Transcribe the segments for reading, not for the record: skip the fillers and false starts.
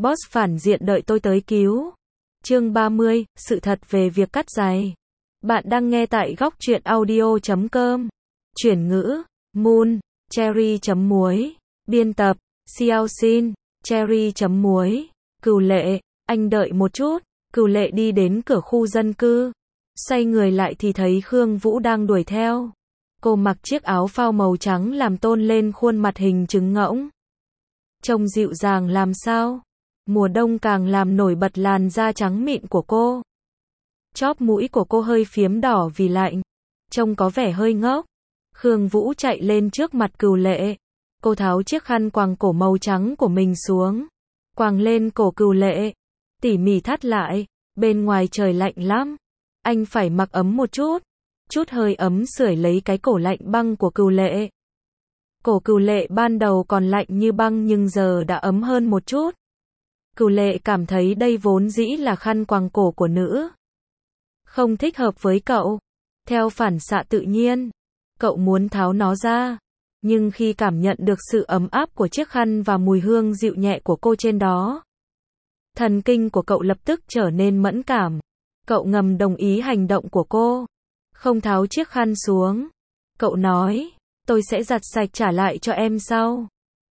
Boss phản diện đợi tôi tới cứu. Chương 30, sự thật về việc cắt giày. Bạn đang nghe tại góc truyện audio.com. Chuyển ngữ, Moon, Cherry.muối. Biên tập, Xiao Xin, Cherry.muối. Cửu Lệ, anh đợi một chút. Cửu Lệ đi đến cửa khu dân cư. Xoay người lại thì thấy Khương Vũ đang đuổi theo. Cô mặc chiếc áo phao màu trắng làm tôn lên khuôn mặt hình trứng ngỗng. Trông dịu dàng làm sao. Mùa đông càng làm nổi bật làn da trắng mịn của cô. Chóp mũi của cô hơi phiếm đỏ vì lạnh. Trông có vẻ hơi ngốc. Khương Vũ chạy lên trước mặt Cửu Lệ. Cô tháo chiếc khăn quàng cổ màu trắng của mình xuống. Quàng lên cổ Cửu Lệ. Tỉ mỉ thắt lại. Bên ngoài trời lạnh lắm. Anh phải mặc ấm một chút. Chút hơi ấm sưởi lấy cái cổ lạnh băng của Cửu Lệ. Cổ Cửu Lệ ban đầu còn lạnh như băng nhưng giờ đã ấm hơn một chút. Cửu Lệ cảm thấy đây vốn dĩ là khăn quàng cổ của nữ. Không thích hợp với cậu. Theo phản xạ tự nhiên, cậu muốn tháo nó ra. Nhưng khi cảm nhận được sự ấm áp của chiếc khăn và mùi hương dịu nhẹ của cô trên đó, thần kinh của cậu lập tức trở nên mẫn cảm. Cậu ngầm đồng ý hành động của cô. Không tháo chiếc khăn xuống. Cậu nói, tôi sẽ giặt sạch trả lại cho em sau.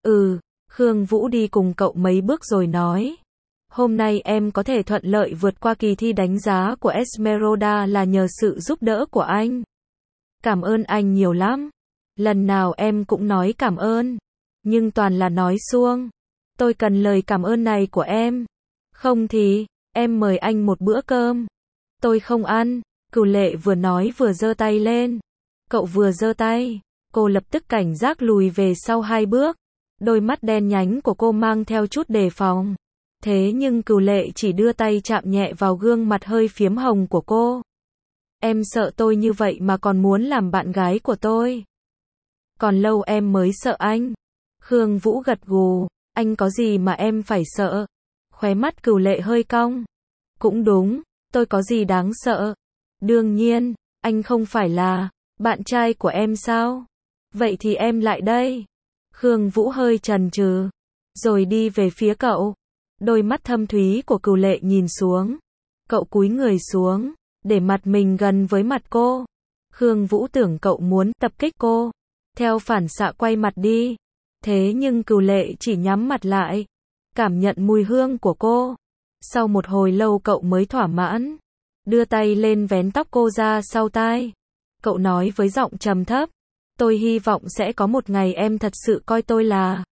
Khương Vũ đi cùng cậu mấy bước rồi nói. Hôm nay em có thể thuận lợi vượt qua kỳ thi đánh giá của Esmeralda là nhờ sự giúp đỡ của anh. Cảm ơn anh nhiều lắm. Lần nào em cũng nói cảm ơn. Nhưng toàn là nói suông. Tôi cần lời cảm ơn này của em. Không thì, em mời anh một bữa cơm. Tôi không ăn. Cửu Lệ vừa nói vừa giơ tay lên. Cậu vừa giơ tay, cô lập tức cảnh giác lùi về sau 2 bước. Đôi mắt đen nhánh của cô mang theo chút đề phòng. Thế nhưng Cửu Lệ chỉ đưa tay chạm nhẹ vào gương mặt hơi phiếm hồng của cô. Em sợ tôi như vậy mà còn muốn làm bạn gái của tôi. Còn lâu em mới sợ anh. Khương Vũ gật gù. Anh có gì mà em phải sợ? Khóe mắt Cửu Lệ hơi cong. Cũng đúng, tôi có gì đáng sợ? Đương nhiên, anh không phải là bạn trai của em sao? Vậy thì em lại đây. Khương Vũ hơi chần chừ, rồi đi về phía cậu. Đôi mắt thâm thúy của Cửu Lệ nhìn xuống. Cậu cúi người xuống, để mặt mình gần với mặt cô. Khương Vũ tưởng cậu muốn tập kích cô. Theo phản xạ quay mặt đi. Thế nhưng Cửu Lệ chỉ nhắm mặt lại. Cảm nhận mùi hương của cô. Sau một hồi lâu cậu mới thỏa mãn. Đưa tay lên vén tóc cô ra sau tai. Cậu nói với giọng trầm thấp. Tôi hy vọng sẽ có một ngày em thật sự coi tôi là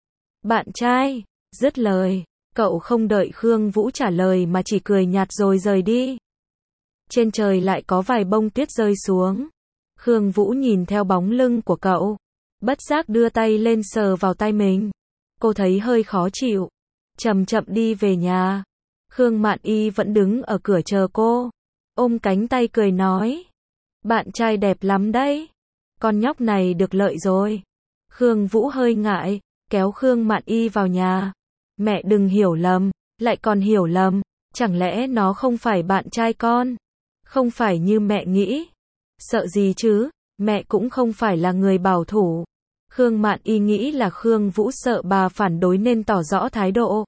bạn trai. Dứt lời, cậu không đợi Khương Vũ trả lời mà chỉ cười nhạt rồi rời đi. Trên trời lại có vài bông tuyết rơi xuống. Khương Vũ nhìn theo bóng lưng của cậu. Bất giác đưa tay lên sờ vào tay mình. Cô thấy hơi khó chịu. Chậm chậm đi về nhà. Khương Mạn Y vẫn đứng ở cửa chờ cô. Ôm cánh tay cười nói. Bạn trai đẹp lắm đấy. Con nhóc này được lợi rồi. Khương Vũ hơi ngại, kéo Khương Mạn Y vào nhà. Mẹ đừng hiểu lầm, lại còn hiểu lầm. Chẳng lẽ nó không phải bạn trai con? Không phải như mẹ nghĩ. Sợ gì chứ, mẹ cũng không phải là người bảo thủ. Khương Mạn Y nghĩ là Khương Vũ sợ bà phản đối nên tỏ rõ thái độ.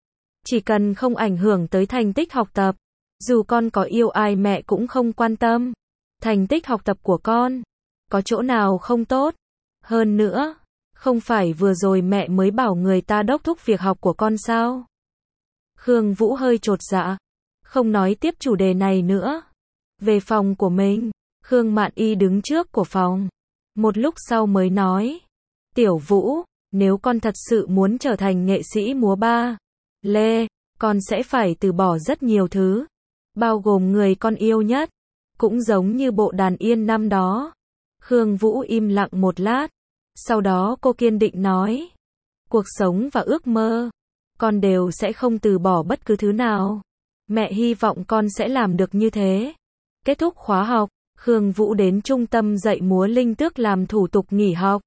Chỉ cần không ảnh hưởng tới thành tích học tập. Dù con có yêu ai mẹ cũng không quan tâm. Thành tích học tập của con có chỗ nào không tốt? Hơn nữa, không phải vừa rồi mẹ mới bảo người ta đốc thúc việc học của con sao? Khương Vũ hơi chột dạ. Không nói tiếp chủ đề này nữa. Về phòng của mình, Khương Mạn Y đứng trước của phòng. Một lúc sau mới nói. Tiểu Vũ, nếu con thật sự muốn trở thành nghệ sĩ múa ba lê, con sẽ phải từ bỏ rất nhiều thứ. Bao gồm người con yêu nhất. Cũng giống như bộ đàn yên năm đó. Khương Vũ im lặng một lát. Sau đó cô kiên định nói. Cuộc sống và ước mơ. Con đều sẽ không từ bỏ bất cứ thứ nào. Mẹ hy vọng con sẽ làm được như thế. Kết thúc khóa học, Khương Vũ đến trung tâm dạy múa Linh Tước làm thủ tục nghỉ học.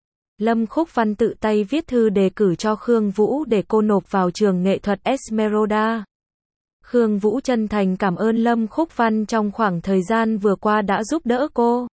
Lâm Khúc Văn tự tay viết thư đề cử cho Khương Vũ để cô nộp vào trường nghệ thuật Esmeralda. Khương Vũ chân thành cảm ơn Lâm Khúc Văn trong khoảng thời gian vừa qua đã giúp đỡ cô.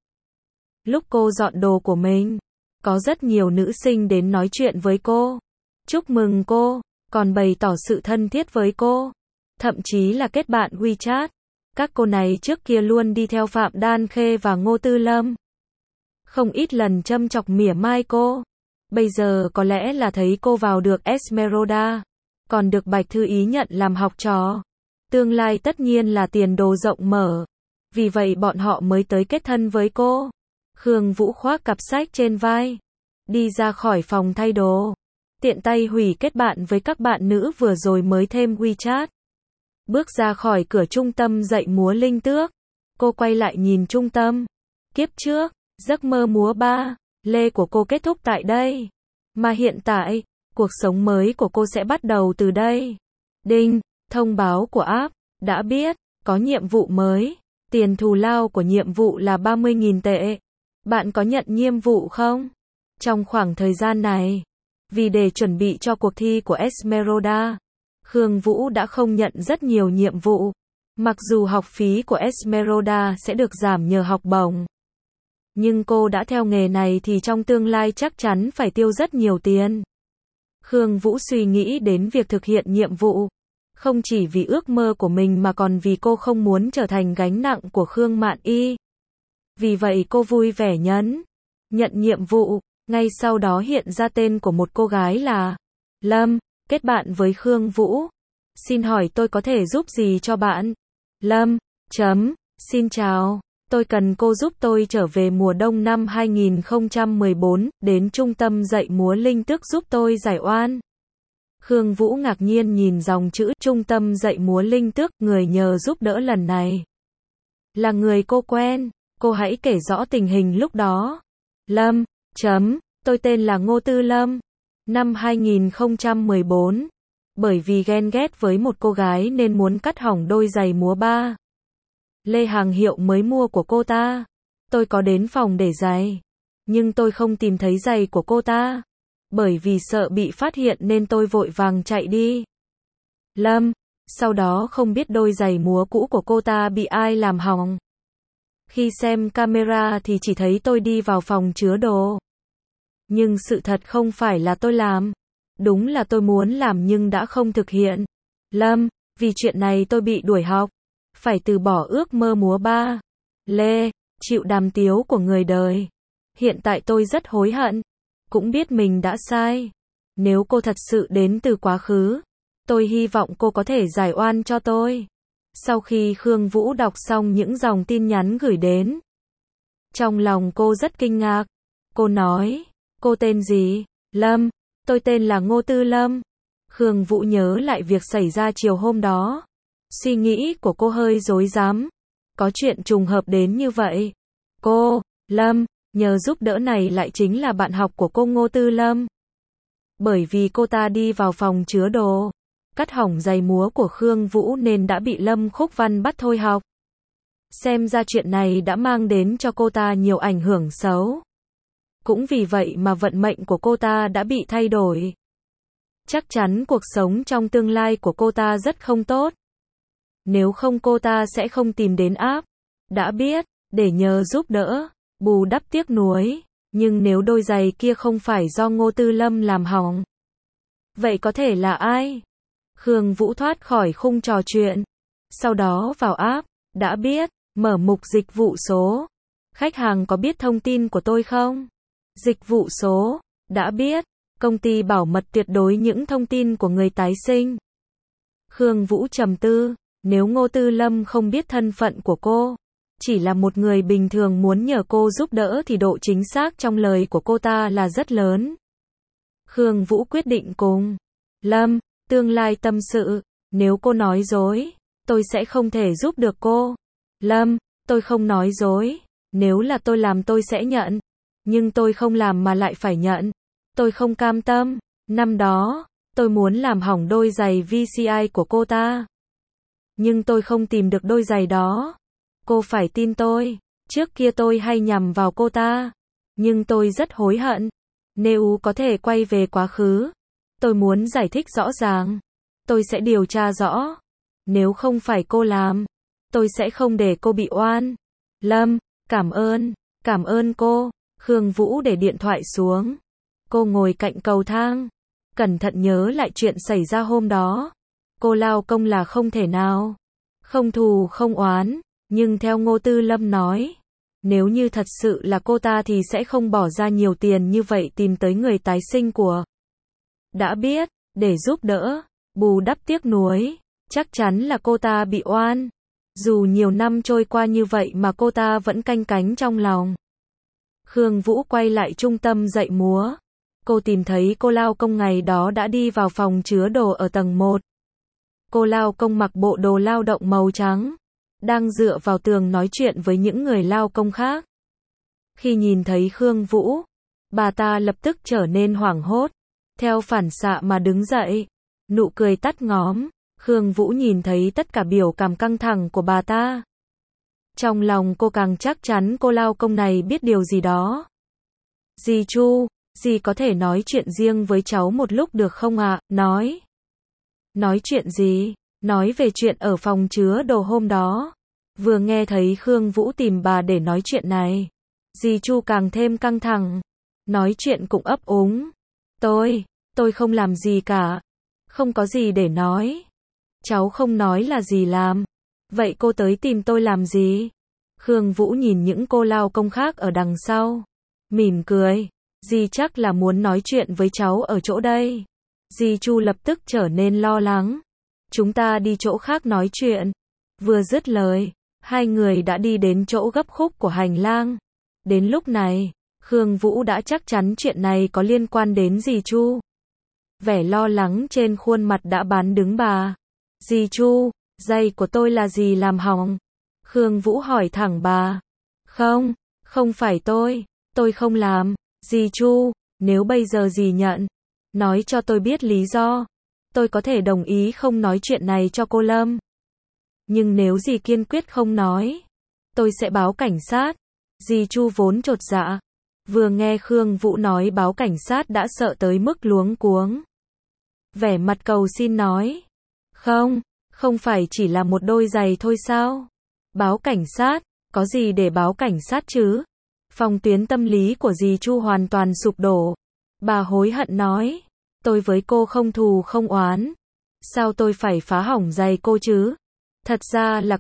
Lúc cô dọn đồ của mình, có rất nhiều nữ sinh đến nói chuyện với cô. Chúc mừng cô còn bày tỏ sự thân thiết với cô, thậm chí là kết bạn WeChat. Các cô này trước kia luôn đi theo Phạm Đan Khê và Ngô Tư Lâm. Không ít lần châm chọc mỉa mai cô. Bây giờ có lẽ là thấy cô vào được Esmeralda, còn được Bạch Thư Ý nhận làm học trò. Tương lai tất nhiên là tiền đồ rộng mở. Vì vậy bọn họ mới tới kết thân với cô. Khương Vũ khoác cặp sách trên vai, đi ra khỏi phòng thay đồ, tiện tay hủy kết bạn với các bạn nữ vừa rồi mới thêm WeChat. Bước ra khỏi cửa trung tâm dạy múa Linh Tước, cô quay lại nhìn trung tâm. Kiếp trước, giấc mơ múa ba lê của cô kết thúc tại đây. Mà hiện tại, cuộc sống mới của cô sẽ bắt đầu từ đây. Đinh, thông báo của app, đã biết, có nhiệm vụ mới. Tiền thù lao của nhiệm vụ là 30.000 tệ. Bạn có nhận nhiệm vụ không? Trong khoảng thời gian này, vì để chuẩn bị cho cuộc thi của Esmeralda, Khương Vũ đã không nhận rất nhiều nhiệm vụ. Mặc dù học phí của Esmeralda sẽ được giảm nhờ học bổng, nhưng cô đã theo nghề này thì trong tương lai chắc chắn phải tiêu rất nhiều tiền. Khương Vũ suy nghĩ đến việc thực hiện nhiệm vụ, không chỉ vì ước mơ của mình mà còn vì cô không muốn trở thành gánh nặng của Khương Mạn Y. Vì vậy cô vui vẻ nhận nhiệm vụ. Ngay sau đó hiện ra tên của một cô gái là Lâm, kết bạn với Khương Vũ. Xin hỏi tôi có thể giúp gì cho bạn? Lâm, xin chào, tôi cần cô giúp tôi trở về mùa đông năm 2014, đến trung tâm dạy múa Linh Tước giúp tôi giải oan. Khương Vũ ngạc nhiên nhìn dòng chữ trung tâm dạy múa Linh Tước, người nhờ giúp đỡ lần này là người cô quen. Cô hãy kể rõ tình hình lúc đó. Lâm, tôi tên là Ngô Tư Lâm. Năm 2014, bởi vì ghen ghét với một cô gái nên muốn cắt hỏng đôi giày múa ba lê hàng hiệu mới mua của cô ta. Tôi có đến phòng để giày, nhưng tôi không tìm thấy giày của cô ta. Bởi vì sợ bị phát hiện nên tôi vội vàng chạy đi. Lâm, sau đó không biết đôi giày múa cũ của cô ta bị ai làm hỏng. Khi xem camera thì chỉ thấy tôi đi vào phòng chứa đồ. Nhưng sự thật không phải là tôi làm. Đúng là tôi muốn làm nhưng đã không thực hiện. Lâm, vì chuyện này tôi bị đuổi học. Phải từ bỏ ước mơ múa ba lê, chịu đàm tiếu của người đời. Hiện tại tôi rất hối hận. Cũng biết mình đã sai. Nếu cô thật sự đến từ quá khứ, tôi hy vọng cô có thể giải oan cho tôi. Sau khi Khương Vũ đọc xong những dòng tin nhắn gửi đến, trong lòng cô rất kinh ngạc. Cô nói, cô tên gì? Lâm, tôi tên là Ngô Tư Lâm. Khương Vũ nhớ lại việc xảy ra chiều hôm đó. Suy nghĩ của cô hơi rối rắm. Có chuyện trùng hợp đến như vậy. Cô, Lâm, nhờ giúp đỡ này lại chính là bạn học của cô Ngô Tư Lâm. Bởi vì cô ta đi vào phòng chứa đồ, cắt hỏng giày múa của Khương Vũ nên đã bị Lâm Khúc Văn bắt thôi học. Xem ra chuyện này đã mang đến cho cô ta nhiều ảnh hưởng xấu. Cũng vì vậy mà vận mệnh của cô ta đã bị thay đổi. Chắc chắn cuộc sống trong tương lai của cô ta rất không tốt. Nếu không cô ta sẽ không tìm đến app. Đã biết, để nhờ giúp đỡ, bù đắp tiếc nuối. Nhưng nếu đôi giày kia không phải do Ngô Tư Lâm làm hỏng, vậy có thể là ai? Khương Vũ thoát khỏi khung trò chuyện. Sau đó vào app, đã biết, mở mục dịch vụ số. Khách hàng có biết thông tin của tôi không? Dịch vụ số, đã biết, công ty bảo mật tuyệt đối những thông tin của người tái sinh. Khương Vũ trầm tư, nếu Ngô Tư Lâm không biết thân phận của cô, chỉ là một người bình thường muốn nhờ cô giúp đỡ thì độ chính xác trong lời của cô ta là rất lớn. Khương Vũ quyết định cùng Lâm, tương lai tâm sự, nếu cô nói dối, tôi sẽ không thể giúp được cô. Lâm, tôi không nói dối, nếu là tôi làm tôi sẽ nhận, nhưng tôi không làm mà lại phải nhận. Tôi không cam tâm. Năm đó, tôi muốn làm hỏng đôi giày VCI của cô ta. Nhưng tôi không tìm được đôi giày đó. Cô phải tin tôi, trước kia tôi hay nhầm vào cô ta. Nhưng tôi rất hối hận. Nếu có thể quay về quá khứ, tôi muốn giải thích rõ ràng. Tôi sẽ điều tra rõ. Nếu không phải cô làm, tôi sẽ không để cô bị oan. Lâm, cảm ơn cô. Khương Vũ để điện thoại xuống. Cô ngồi cạnh cầu thang, cẩn thận nhớ lại chuyện xảy ra hôm đó. Cô lao công là không thể nào. Không thù không oán, nhưng theo Ngô Tư Lâm nói, nếu như thật sự là cô ta thì sẽ không bỏ ra nhiều tiền như vậy tìm tới người tái sinh của. Đã biết, để giúp đỡ, bù đắp tiếc nuối, chắc chắn là cô ta bị oan. Dù nhiều năm trôi qua như vậy mà cô ta vẫn canh cánh trong lòng. Khương Vũ quay lại trung tâm dạy múa. Cô tìm thấy cô lao công ngày đó đã đi vào phòng chứa đồ ở tầng 1. Cô lao công mặc bộ đồ lao động màu trắng, đang dựa vào tường nói chuyện với những người lao công khác. Khi nhìn thấy Khương Vũ, bà ta lập tức trở nên hoảng hốt, theo phản xạ mà đứng dậy, nụ cười tắt ngóm. Khương Vũ nhìn thấy tất cả biểu cảm căng thẳng của bà ta. Trong lòng cô càng chắc chắn cô lao công này biết điều gì đó. Dì Chu, dì có thể nói chuyện riêng với cháu một lúc được không ạ? Nói. Nói chuyện gì? Nói về chuyện ở phòng chứa đồ hôm đó. Vừa nghe thấy Khương Vũ tìm bà để nói chuyện này, dì Chu càng thêm căng thẳng. Nói chuyện cũng ấp úng. Tôi không làm gì cả. Không có gì để nói. Cháu không nói là dì làm. Vậy cô tới tìm tôi làm gì? Khương Vũ nhìn những cô lao công khác ở đằng sau, mỉm cười. Dì chắc là muốn nói chuyện với cháu ở chỗ đây. Dì Chu lập tức trở nên lo lắng. Chúng ta đi chỗ khác nói chuyện. Vừa dứt lời, hai người đã đi đến chỗ gấp khúc của hành lang. Đến lúc này, Khương Vũ đã chắc chắn chuyện này có liên quan đến dì Chu. Vẻ lo lắng trên khuôn mặt đã bán đứng bà. Dì Chu, giày của tôi là dì làm hỏng? Khương Vũ hỏi thẳng bà. Không phải tôi không làm. Dì Chu, nếu bây giờ dì nhận, nói cho tôi biết lý do, tôi có thể đồng ý không nói chuyện này cho cô Lâm. Nhưng nếu dì kiên quyết không nói, tôi sẽ báo cảnh sát. Dì Chu vốn chột dạ, vừa nghe Khương Vũ nói báo cảnh sát đã sợ tới mức luống cuống. Vẻ mặt cầu xin nói. Không phải chỉ là một đôi giày thôi sao? Báo cảnh sát, có gì để báo cảnh sát chứ? Phòng tuyến tâm lý của dì Chu hoàn toàn sụp đổ. Bà hối hận nói, tôi với cô không thù không oán. Sao tôi phải phá hỏng giày cô chứ? Thật ra là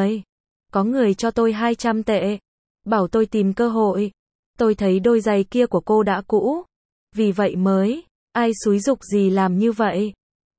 có người cho tôi 200 tệ. Bảo tôi tìm cơ hội. Tôi thấy đôi giày kia của cô đã cũ. Vì vậy mới, ai xúi giục dì làm như vậy?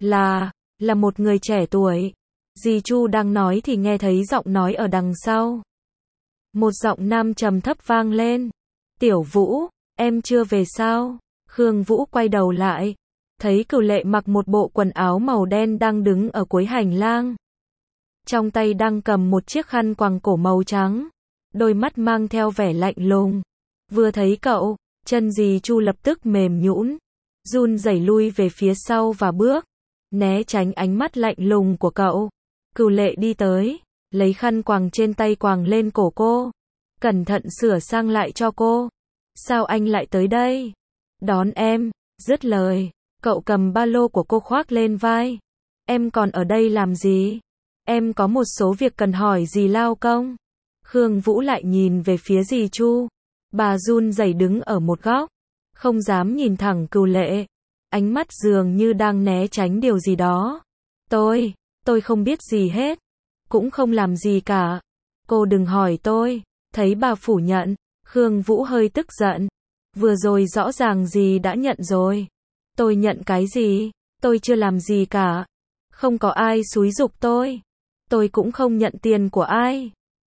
Là một người trẻ tuổi. Dì Chu đang nói thì nghe thấy giọng nói ở đằng sau. Một giọng nam trầm thấp vang lên. Tiểu Vũ, em chưa về sao? Khương Vũ quay đầu lại, thấy Cửu Lệ mặc một bộ quần áo màu đen đang đứng ở cuối hành lang. Trong tay đang cầm một chiếc khăn quàng cổ màu trắng, đôi mắt mang theo vẻ lạnh lùng. Vừa thấy cậu, chân dì Chu lập tức mềm nhũn, run rẩy lui về phía sau và bước, né tránh ánh mắt lạnh lùng của cậu. Cửu Lệ đi tới, lấy khăn quàng trên tay quàng lên cổ cô, cẩn thận sửa sang lại cho cô. Sao anh lại tới đây? Đón em. Dứt lời, cậu cầm ba lô của cô khoác lên vai. Em còn ở đây làm gì? Em có một số việc cần hỏi dì lao công. Khương Vũ lại nhìn về phía dì Chu. Bà run rẩy đứng ở một góc, không dám nhìn thẳng Cửu Lệ. Ánh mắt dường như đang né tránh điều gì đó. Tôi không biết gì hết. Cũng không làm gì cả. Cô đừng hỏi tôi. Thấy bà phủ nhận, Khương Vũ hơi tức giận. Vừa rồi rõ ràng dì đã nhận rồi. Tôi nhận cái gì? Tôi chưa làm gì cả. Không có ai xúi giục tôi. Tôi cũng không nhận tiền của ai.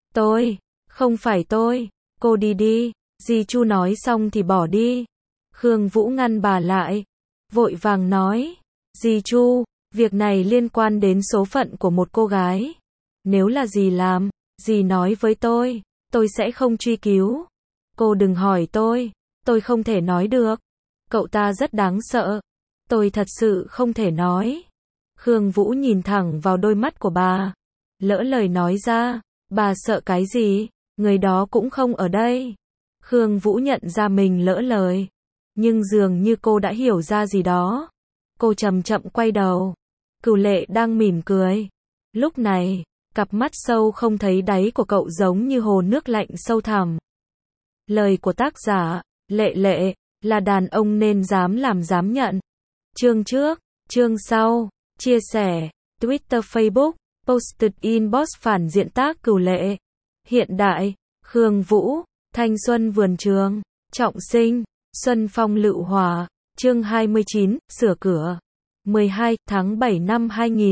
Không phải tôi. Cô đi đi. Dì Chu nói xong thì bỏ đi. Khương Vũ ngăn bà lại, vội vàng nói. Dì Chu, việc này liên quan đến số phận của một cô gái. Nếu là dì làm, dì nói với tôi sẽ không truy cứu. Cô đừng hỏi tôi không thể nói được. Cậu ta rất đáng sợ. Tôi thật sự không thể nói. Khương Vũ nhìn thẳng vào đôi mắt của bà, lỡ lời nói ra. Bà sợ cái gì? Người đó cũng không ở đây. Khương Vũ nhận ra mình lỡ lời, nhưng dường như cô đã hiểu ra gì đó. Cô chậm chậm quay đầu. Cửu Lệ đang mỉm cười. Lúc này, cặp mắt sâu không thấy đáy của cậu giống như hồ nước lạnh sâu thẳm. Lời của tác giả, Lệ, là đàn ông nên dám làm dám nhận. Chương trước, chương sau, chia sẻ, Twitter Facebook, posted inbox phản diện tác cửu lệ. Hiện đại, Khương Vũ, thanh xuân vườn trường, trọng sinh, xuân phong lựu hòa, chương 29, sửa cửa. 12 tháng 7 năm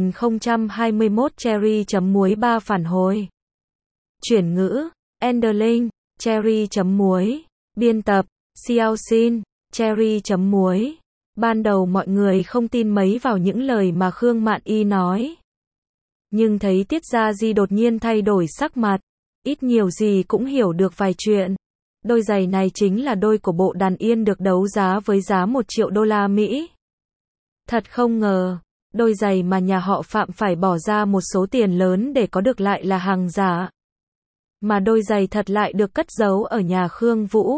2021 Cherry.muối 3 phản hồi. Chuyển ngữ, Enderlin, Cherry.muối. Biên tập, Xiao Xin, Cherry.muối. Ban đầu mọi người không tin mấy vào những lời mà Khương Mạn Y nói. Nhưng thấy Tiết Gia Di đột nhiên thay đổi sắc mặt, ít nhiều gì cũng hiểu được vài chuyện. Đôi giày này chính là đôi của Bộ Đàn Yên được đấu giá với giá 1 triệu đô la Mỹ. Thật không ngờ, đôi giày mà nhà họ Phạm phải bỏ ra một số tiền lớn để có được lại là hàng giả. Mà đôi giày thật lại được cất giấu ở nhà Khương Vũ.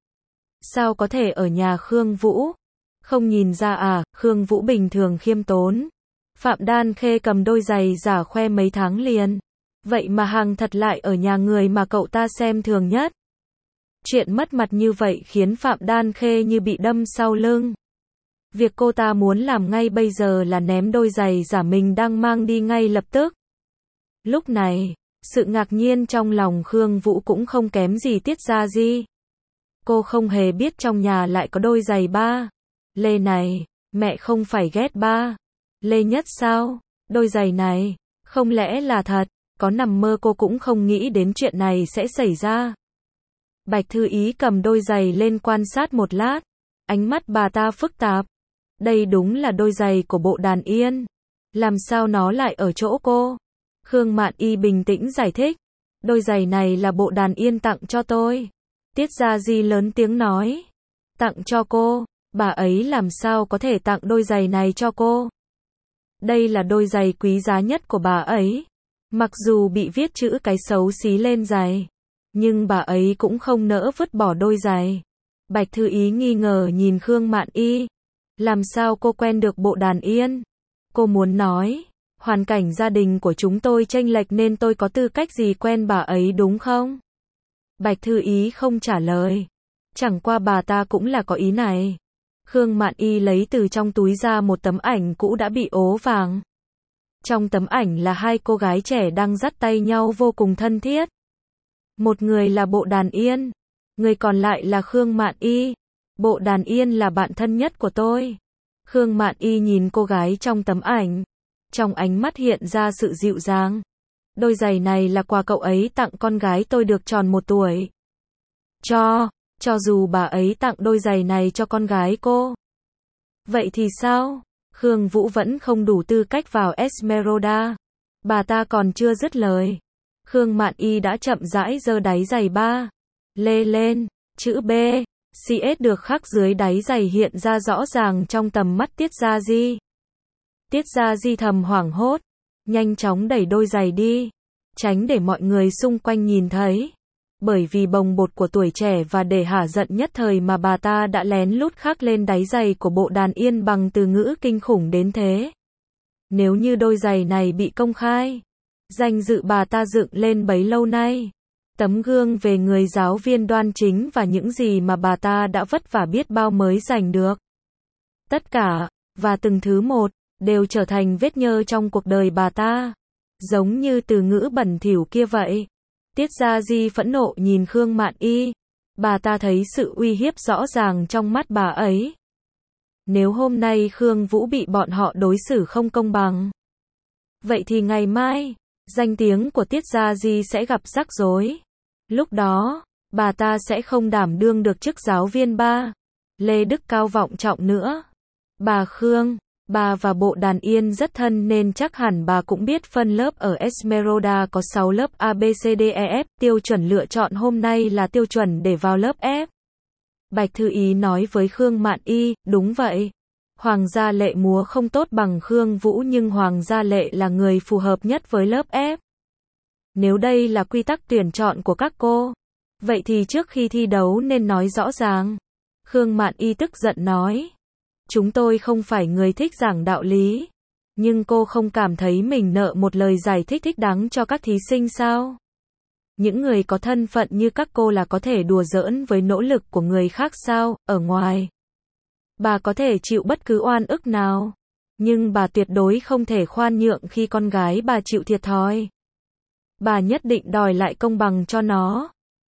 Sao có thể ở nhà Khương Vũ? Không nhìn ra à, Khương Vũ bình thường khiêm tốn. Phạm Đan Khê cầm đôi giày giả khoe mấy tháng liền. Vậy mà hàng thật lại ở nhà người mà cậu ta xem thường nhất. Chuyện mất mặt như vậy khiến Phạm Đan Khê như bị đâm sau lưng. Việc cô ta muốn làm ngay bây giờ là ném đôi giày giả mình đang mang đi ngay lập tức. Lúc này, sự ngạc nhiên trong lòng Khương Vũ cũng không kém gì Tiết Gia Di. Cô không hề biết trong nhà lại có đôi giày ba lê này, mẹ không phải ghét ba lê nhất sao? Đôi giày này, không lẽ là thật? Có nằm mơ cô cũng không nghĩ đến chuyện này sẽ xảy ra. Bạch Thư Ý cầm đôi giày lên quan sát một lát, ánh mắt bà ta phức tạp. Đây đúng là đôi giày của Bộ Đàn Yên. Làm sao nó lại ở chỗ cô? Khương Mạn Y bình tĩnh giải thích. Đôi giày này là Bộ Đàn Yên tặng cho tôi. Tiết Gia Di lớn tiếng nói. Tặng cho cô? Bà ấy làm sao có thể tặng đôi giày này cho cô? Đây là đôi giày quý giá nhất của bà ấy. Mặc dù bị viết chữ cái xấu xí lên giày, nhưng bà ấy cũng không nỡ vứt bỏ đôi giày. Bạch Thư Ý nghi ngờ nhìn Khương Mạn Y. Làm sao cô quen được Bộ Đàn Yên? Cô muốn nói, hoàn cảnh gia đình của chúng tôi chênh lệch nên tôi có tư cách gì quen bà ấy đúng không? Bạch Thư Ý không trả lời. Chẳng qua bà ta cũng là có ý này. Khương Mạn Y lấy từ trong túi ra một tấm ảnh cũ đã bị ố vàng. Trong tấm ảnh là hai cô gái trẻ đang dắt tay nhau vô cùng thân thiết. Một người là Bộ Đàn Yên, người còn lại là Khương Mạn Y. Bộ Đàn Yên là bạn thân nhất của tôi. Khương Mạn Y nhìn cô gái trong tấm ảnh. Trong ánh mắt hiện ra sự dịu dàng. Đôi giày này là quà cậu ấy tặng con gái tôi được tròn 1 tuổi. Cho dù bà ấy tặng đôi giày này cho con gái cô. Vậy thì sao? Khương Vũ vẫn không đủ tư cách vào Esmeralda. Bà ta còn chưa dứt lời. Khương Mạn Y đã chậm rãi giơ đáy giày ba lê lên. Chữ B, CS được khắc dưới đáy giày hiện ra rõ ràng trong tầm mắt Tiết Gia Di. Tiết Gia Di thầm hoảng hốt. Nhanh chóng đẩy đôi giày đi. Tránh để mọi người xung quanh nhìn thấy. Bởi vì bồng bột của tuổi trẻ và để hả giận nhất thời mà bà ta đã lén lút khắc lên đáy giày của Bộ Đàn Yên bằng từ ngữ kinh khủng đến thế. Nếu như đôi giày này bị công khai, danh dự bà ta dựng lên bấy lâu nay, tấm gương về người giáo viên đoan chính và những gì mà bà ta đã vất vả biết bao mới giành được. Tất cả, và từng thứ một, đều trở thành vết nhơ trong cuộc đời bà ta. Giống như từ ngữ bẩn thỉu kia vậy. Tiết Gia Di phẫn nộ nhìn Khương Mạn Y. Bà ta thấy sự uy hiếp rõ ràng trong mắt bà ấy. Nếu hôm nay Khương Vũ bị bọn họ đối xử không công bằng, vậy thì ngày mai, danh tiếng của Tiết Gia Di sẽ gặp rắc rối. Lúc đó, bà ta sẽ không đảm đương được chức giáo viên ba lê đức cao vọng trọng nữa. Bà Khương, bà và Bộ Đàn Yên rất thân nên chắc hẳn bà cũng biết phân lớp ở Esmeralda có 6 lớp ABCDEF, tiêu chuẩn lựa chọn hôm nay là tiêu chuẩn để vào lớp F. Bạch Thư Ý nói với Khương Mạn Y, đúng vậy. Hoàng gia Lệ múa không tốt bằng Khương Vũ nhưng Hoàng gia Lệ là người phù hợp nhất với lớp F. Nếu đây là quy tắc tuyển chọn của các cô, vậy thì trước khi thi đấu nên nói rõ ràng. Khương Mạn Y tức giận nói. Chúng tôi không phải người thích giảng đạo lý. Nhưng cô không cảm thấy mình nợ một lời giải thích thích đáng cho các thí sinh sao? Những người có thân phận như các cô là có thể đùa giỡn với nỗ lực của người khác sao? Ở ngoài Bà có thể chịu bất cứ oan ức nào, nhưng bà tuyệt đối không thể khoan nhượng khi con gái bà chịu thiệt thòi. Bà nhất định đòi lại công bằng cho nó.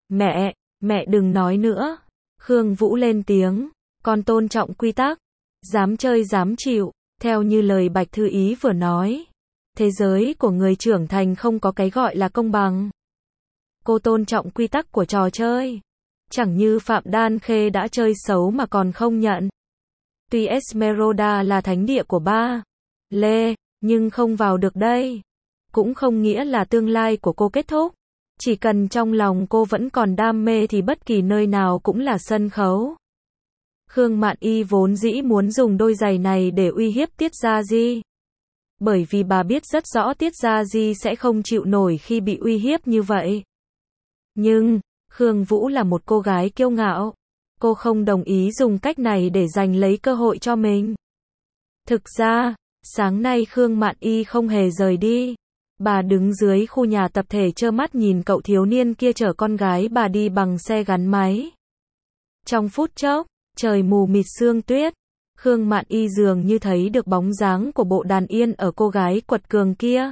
Mẹ đừng nói nữa. Khương Vũ lên tiếng, con tôn trọng quy tắc, dám chơi dám chịu, theo như lời Bạch Thư Ý vừa nói. Thế giới của người trưởng thành không có cái gọi là công bằng. Cô tôn trọng quy tắc của trò chơi. Chẳng như Phạm Đan Khê đã chơi xấu mà còn không nhận. Tuy Esmeralda là thánh địa của ba Lê, nhưng không vào được đây. Cũng không nghĩa là tương lai của cô kết thúc. Chỉ cần trong lòng cô vẫn còn đam mê thì bất kỳ nơi nào cũng là sân khấu. Khương Mạn Y vốn dĩ muốn dùng đôi giày này để uy hiếp Tiết Gia Di. Bởi vì bà biết rất rõ Tiết Gia Di sẽ không chịu nổi khi bị uy hiếp như vậy. Nhưng, Khương Vũ là một cô gái kiêu ngạo. Cô không đồng ý dùng cách này để giành lấy cơ hội cho mình. Thực ra, sáng nay Khương Mạn Y không hề rời đi. Bà đứng dưới khu nhà tập thể trơ mắt nhìn cậu thiếu niên kia chở con gái bà đi bằng xe gắn máy. Trong phút chốc, trời mù mịt sương tuyết. Khương Mạn Y dường như thấy được bóng dáng của Bộ Đàn Yên ở cô gái quật cường kia.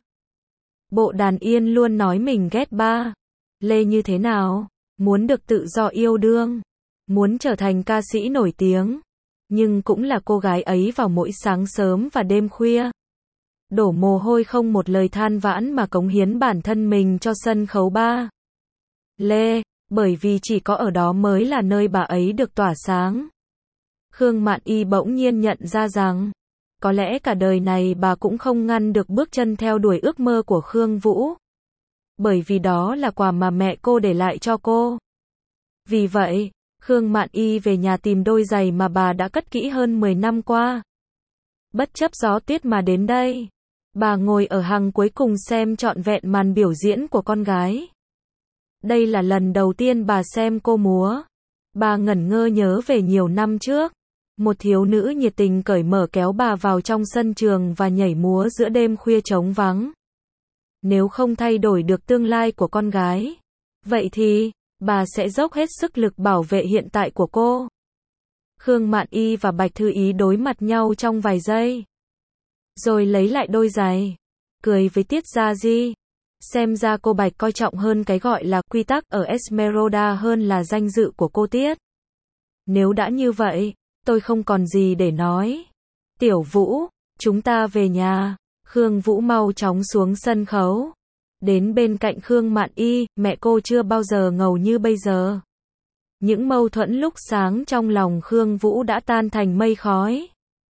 Bộ Đàn Yên luôn nói mình ghét ba Lê như thế nào, muốn được tự do yêu đương, muốn trở thành ca sĩ nổi tiếng. Nhưng cũng là cô gái ấy vào mỗi sáng sớm và đêm khuya. Đổ mồ hôi không một lời than vãn mà cống hiến bản thân mình cho sân khấu ba Lê, bởi vì chỉ có ở đó mới là nơi bà ấy được tỏa sáng. Khương Mạn Y bỗng nhiên nhận ra rằng, có lẽ cả đời này bà cũng không ngăn được bước chân theo đuổi ước mơ của Khương Vũ. Bởi vì đó là quà mà mẹ cô để lại cho cô. Vì vậy, Khương Mạn Y về nhà tìm đôi giày mà bà đã cất kỹ hơn 10 năm qua. Bất chấp gió tuyết mà đến đây, bà ngồi ở hàng cuối cùng xem trọn vẹn màn biểu diễn của con gái. Đây là lần đầu tiên bà xem cô múa. Bà ngẩn ngơ nhớ về nhiều năm trước. Một thiếu nữ nhiệt tình cởi mở kéo bà vào trong sân trường và nhảy múa giữa đêm khuya trống vắng. Nếu không thay đổi được tương lai của con gái, vậy thì, bà sẽ dốc hết sức lực bảo vệ hiện tại của cô. Khương Mạn Y và Bạch Thư Ý đối mặt nhau trong vài giây. Rồi lấy lại đôi giày. Cười với Tiết Gia Di. Xem ra cô Bạch coi trọng hơn cái gọi là quy tắc ở Esmeralda hơn là danh dự của cô Tiết. Nếu đã như vậy, tôi không còn gì để nói. Tiểu Vũ, chúng ta về nhà. Khương Vũ mau chóng xuống sân khấu. Đến bên cạnh Khương Mạn Y, mẹ cô chưa bao giờ ngầu như bây giờ. Những mâu thuẫn lúc sáng trong lòng Khương Vũ đã tan thành mây khói.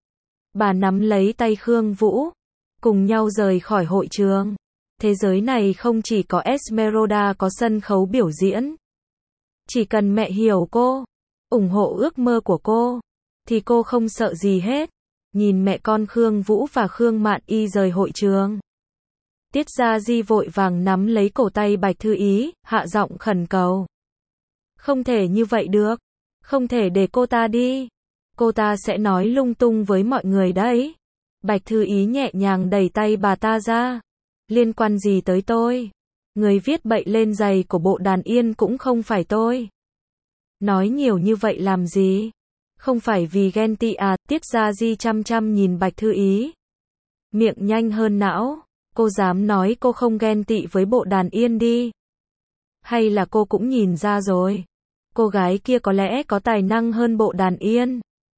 Bà nắm lấy tay Khương Vũ, cùng nhau rời khỏi hội trường. Thế giới này không chỉ có Esmeralda có sân khấu biểu diễn. Chỉ cần mẹ hiểu cô, ủng hộ ước mơ của cô, thì cô không sợ gì hết. Nhìn mẹ con Khương Vũ và Khương Mạn Y rời hội trường. Tiết Gia Di vội vàng nắm lấy cổ tay Bạch Thư Ý, hạ giọng khẩn cầu. Không thể như vậy được. Không thể để cô ta đi. Cô ta sẽ nói lung tung với mọi người đấy. Bạch Thư Ý nhẹ nhàng đẩy tay bà ta ra. Liên quan gì tới tôi? Người viết bậy lên giày của Bộ Đàn Yên cũng không phải tôi. Nói nhiều như vậy làm gì? Không phải vì ghen tị à? Tiết Gia Di chăm chăm nhìn Bạch Thư Ý. Miệng nhanh hơn não. Cô dám nói cô không ghen tị với Bộ Đàn Yên đi. Hay là cô cũng nhìn ra rồi. Cô gái kia có lẽ có tài năng hơn Bộ Đàn Yên.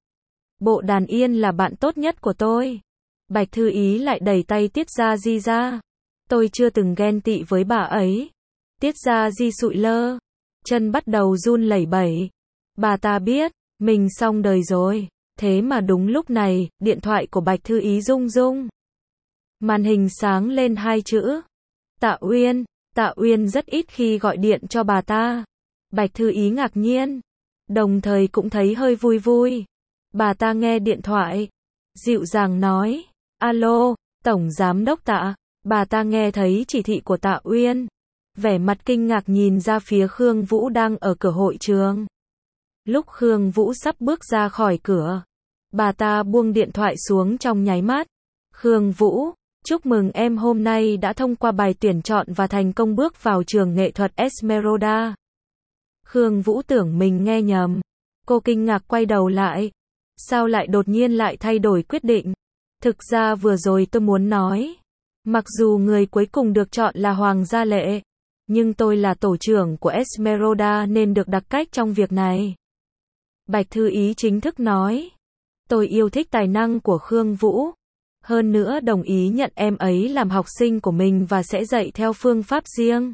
Bộ Đàn Yên là bạn tốt nhất của tôi. Bạch Thư Ý lại đẩy tay Tiết Gia Di ra. Tôi chưa từng ghen tị với bà ấy. Tiết Gia Di sụi lơ. Chân bắt đầu run lẩy bẩy. Bà ta biết, mình xong đời rồi. Thế mà đúng lúc này, điện thoại của Bạch Thư Ý rung rung. Màn hình sáng lên hai chữ. Tạ Uyên. Tạ Uyên rất ít khi gọi điện cho bà ta. Bạch Thư Ý ngạc nhiên. Đồng thời cũng thấy hơi vui vui. Bà ta nghe điện thoại. Dịu dàng nói. Alo, Tổng Giám đốc Tạ. Bà ta nghe thấy chỉ thị của Tạ Uyên. Vẻ mặt kinh ngạc nhìn ra phía Khương Vũ đang ở cửa hội trường. Lúc Khương Vũ sắp bước ra khỏi cửa, bà ta buông điện thoại xuống trong nháy mắt. Khương Vũ, chúc mừng em hôm nay đã thông qua bài tuyển chọn và thành công bước vào trường nghệ thuật Esmeralda. Khương Vũ tưởng mình nghe nhầm. Cô kinh ngạc quay đầu lại. Sao lại đột nhiên lại thay đổi quyết định? Thực ra vừa rồi tôi muốn nói, mặc dù người cuối cùng được chọn là Hoàng Gia Lệ, nhưng tôi là tổ trưởng của Esmeralda nên được đặc cách trong việc này. Bạch Thư Ý chính thức nói. Tôi yêu thích tài năng của Khương Vũ. Hơn nữa đồng ý nhận em ấy làm học sinh của mình và sẽ dạy theo phương pháp riêng.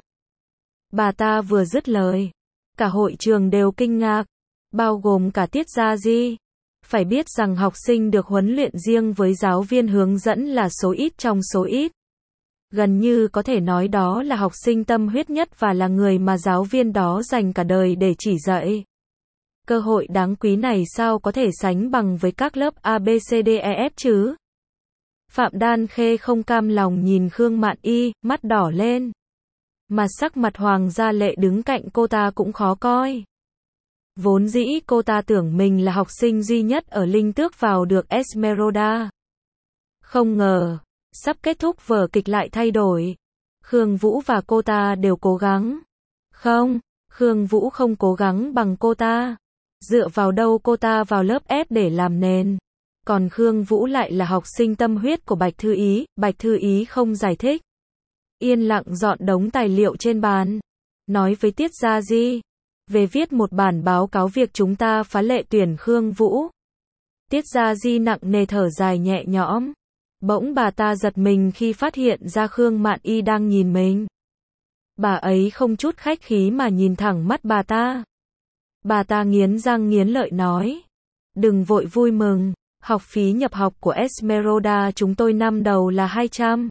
Bà ta vừa dứt lời, cả hội trường đều kinh ngạc, bao gồm cả Tiết Gia Di. Phải biết rằng học sinh được huấn luyện riêng với giáo viên hướng dẫn là số ít trong số ít. Gần như có thể nói đó là học sinh tâm huyết nhất và là người mà giáo viên đó dành cả đời để chỉ dạy. Cơ hội đáng quý này sao có thể sánh bằng với các lớp ABCDEF chứ? Phạm Đan Khê không cam lòng nhìn Khương Mạn Y, mắt đỏ lên. Mà sắc mặt Hoàng Gia Lệ đứng cạnh cô ta cũng khó coi. Vốn dĩ cô ta tưởng mình là học sinh duy nhất ở Linh Tước vào được Esmeralda. Không ngờ, sắp kết thúc vở kịch lại thay đổi. Khương Vũ và cô ta đều cố gắng. Không, Khương Vũ không cố gắng bằng cô ta. Dựa vào đâu cô ta vào lớp ép để làm nền. Còn Khương Vũ lại là học sinh tâm huyết của Bạch Thư Ý. Bạch Thư Ý không giải thích. Yên lặng dọn đống tài liệu trên bàn. Nói với Tiết Gia Di. Về viết một bản báo cáo việc chúng ta phá lệ tuyển Khương Vũ. Tiết Gia Di nặng nề thở dài nhẹ nhõm. Bỗng bà ta giật mình khi phát hiện ra Khương Mạn Y đang nhìn mình. Bà ấy không chút khách khí mà nhìn thẳng mắt bà ta. Bà ta nghiến răng nghiến lợi nói. Đừng vội vui mừng, học phí nhập học của Esmeralda chúng tôi năm đầu là 200.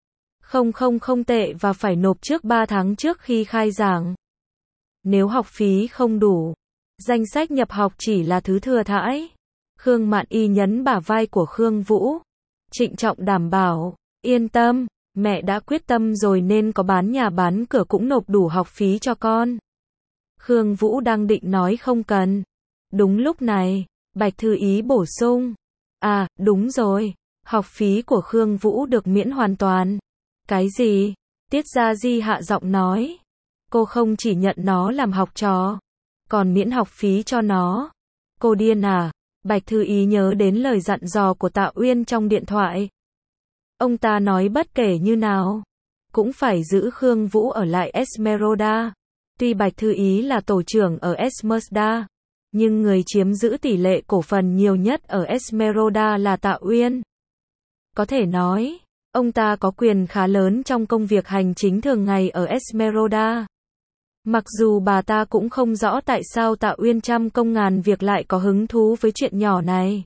Không tệ và phải nộp trước 3 tháng trước khi khai giảng. Nếu học phí không đủ, danh sách nhập học chỉ là thứ thừa thãi. Khương Mạn Y nhấn bả vai của Khương Vũ. Trịnh trọng đảm bảo, yên tâm, mẹ đã quyết tâm rồi nên có bán nhà bán cửa cũng nộp đủ học phí cho con. Khương Vũ đang định nói không cần. Đúng lúc này, Bạch Thư Ý bổ sung. À, đúng rồi, học phí của Khương Vũ được miễn hoàn toàn. Cái gì? Tiết Gia Di hạ giọng nói. Cô không chỉ nhận nó làm học trò, còn miễn học phí cho nó. Cô điên à? Bạch Thư Ý nhớ đến lời dặn dò của Tạ Uyên trong điện thoại. Ông ta nói bất kể như nào, cũng phải giữ Khương Vũ ở lại Esmeralda. Tuy Bạch Thư Ý là tổ trưởng ở Esmeralda, nhưng người chiếm giữ tỷ lệ cổ phần nhiều nhất ở Esmeralda là Tạ Uyên. Có thể nói, ông ta có quyền khá lớn trong công việc hành chính thường ngày ở Esmeralda. Mặc dù bà ta cũng không rõ tại sao Tạ Uyên trăm công ngàn việc lại có hứng thú với chuyện nhỏ này.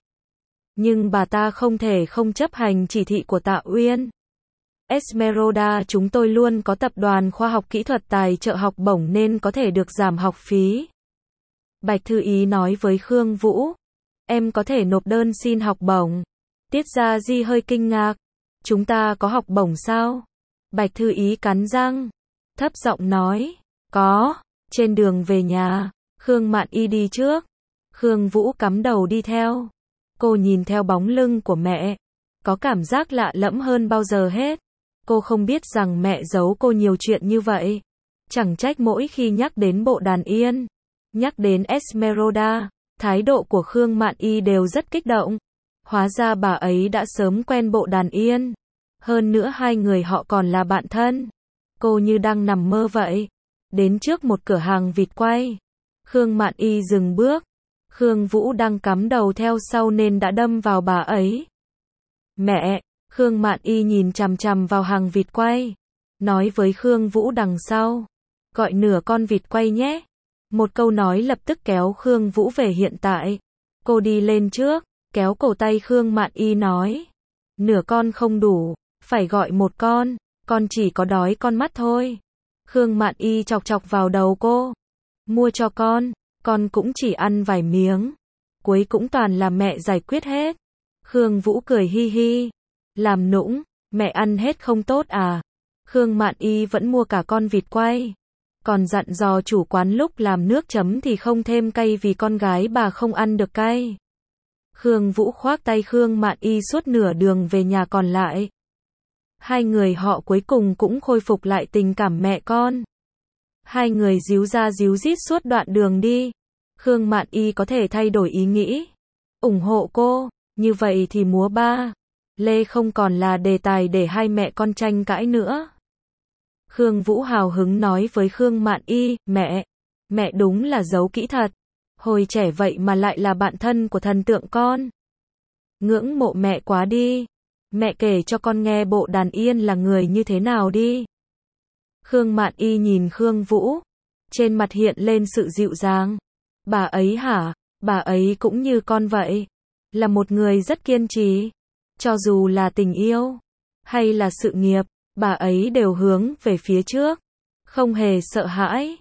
Nhưng bà ta không thể không chấp hành chỉ thị của Tạ Uyên. Esmeralda chúng tôi luôn có tập đoàn khoa học kỹ thuật tài trợ học bổng nên có thể được giảm học phí. Bạch Thư Ý nói với Khương Vũ. Em có thể nộp đơn xin học bổng. Tiết Gia Di hơi kinh ngạc. Chúng ta có học bổng sao? Bạch Thư Ý cắn răng, thấp giọng nói. Có, trên đường về nhà, Khương Mạn Y đi trước. Khương Vũ cắm đầu đi theo. Cô nhìn theo bóng lưng của mẹ, có cảm giác lạ lẫm hơn bao giờ hết. Cô không biết rằng mẹ giấu cô nhiều chuyện như vậy. Chẳng trách mỗi khi nhắc đến bộ đàn yên, nhắc đến Esmeralda, thái độ của Khương Mạn Y đều rất kích động. Hóa ra bà ấy đã sớm quen bộ đàn yên. Hơn nữa hai người họ còn là bạn thân. Cô như đang nằm mơ vậy. Đến trước một cửa hàng vịt quay, Khương Mạn Y dừng bước. Khương Vũ đang cắm đầu theo sau nên đã đâm vào bà ấy. Mẹ! Khương Mạn Y nhìn chằm chằm vào hàng vịt quay, nói với Khương Vũ đằng sau. Gọi nửa con vịt quay nhé. Một câu nói lập tức kéo Khương Vũ về hiện tại. Cô đi lên trước, kéo cổ tay Khương Mạn Y nói. Nửa con không đủ, phải gọi một con chỉ có đói con mắt thôi. Khương Mạn Y chọc chọc vào đầu cô. Mua cho con cũng chỉ ăn vài miếng. Cuối cũng toàn là mẹ giải quyết hết. Khương Vũ cười hi hi. Làm nũng, mẹ ăn hết không tốt à? Khương Mạn Y vẫn mua cả con vịt quay. Còn dặn dò chủ quán lúc làm nước chấm thì không thêm cay vì con gái bà không ăn được cay. Khương Vũ khoác tay Khương Mạn Y suốt nửa đường về nhà còn lại. Hai người họ cuối cùng cũng khôi phục lại tình cảm mẹ con. Hai người díu ra díu dít suốt đoạn đường đi. Khương Mạn Y có thể thay đổi ý nghĩ. ủng hộ cô, như vậy thì múa ba lê không còn là đề tài để hai mẹ con tranh cãi nữa. Khương Vũ hào hứng nói với Khương Mạn Y, mẹ đúng là giấu kỹ thật. Hồi trẻ vậy mà lại là bạn thân của thần tượng con. Ngưỡng mộ mẹ quá đi. Mẹ kể cho con nghe Bộ Đàn Yên là người như thế nào đi. Khương Mạn Y nhìn Khương Vũ, trên mặt hiện lên sự dịu dàng. Bà ấy hả? Bà ấy cũng như con vậy. Là một người rất kiên trì. Cho dù là tình yêu, hay là sự nghiệp, bà ấy đều hướng về phía trước. Không hề sợ hãi.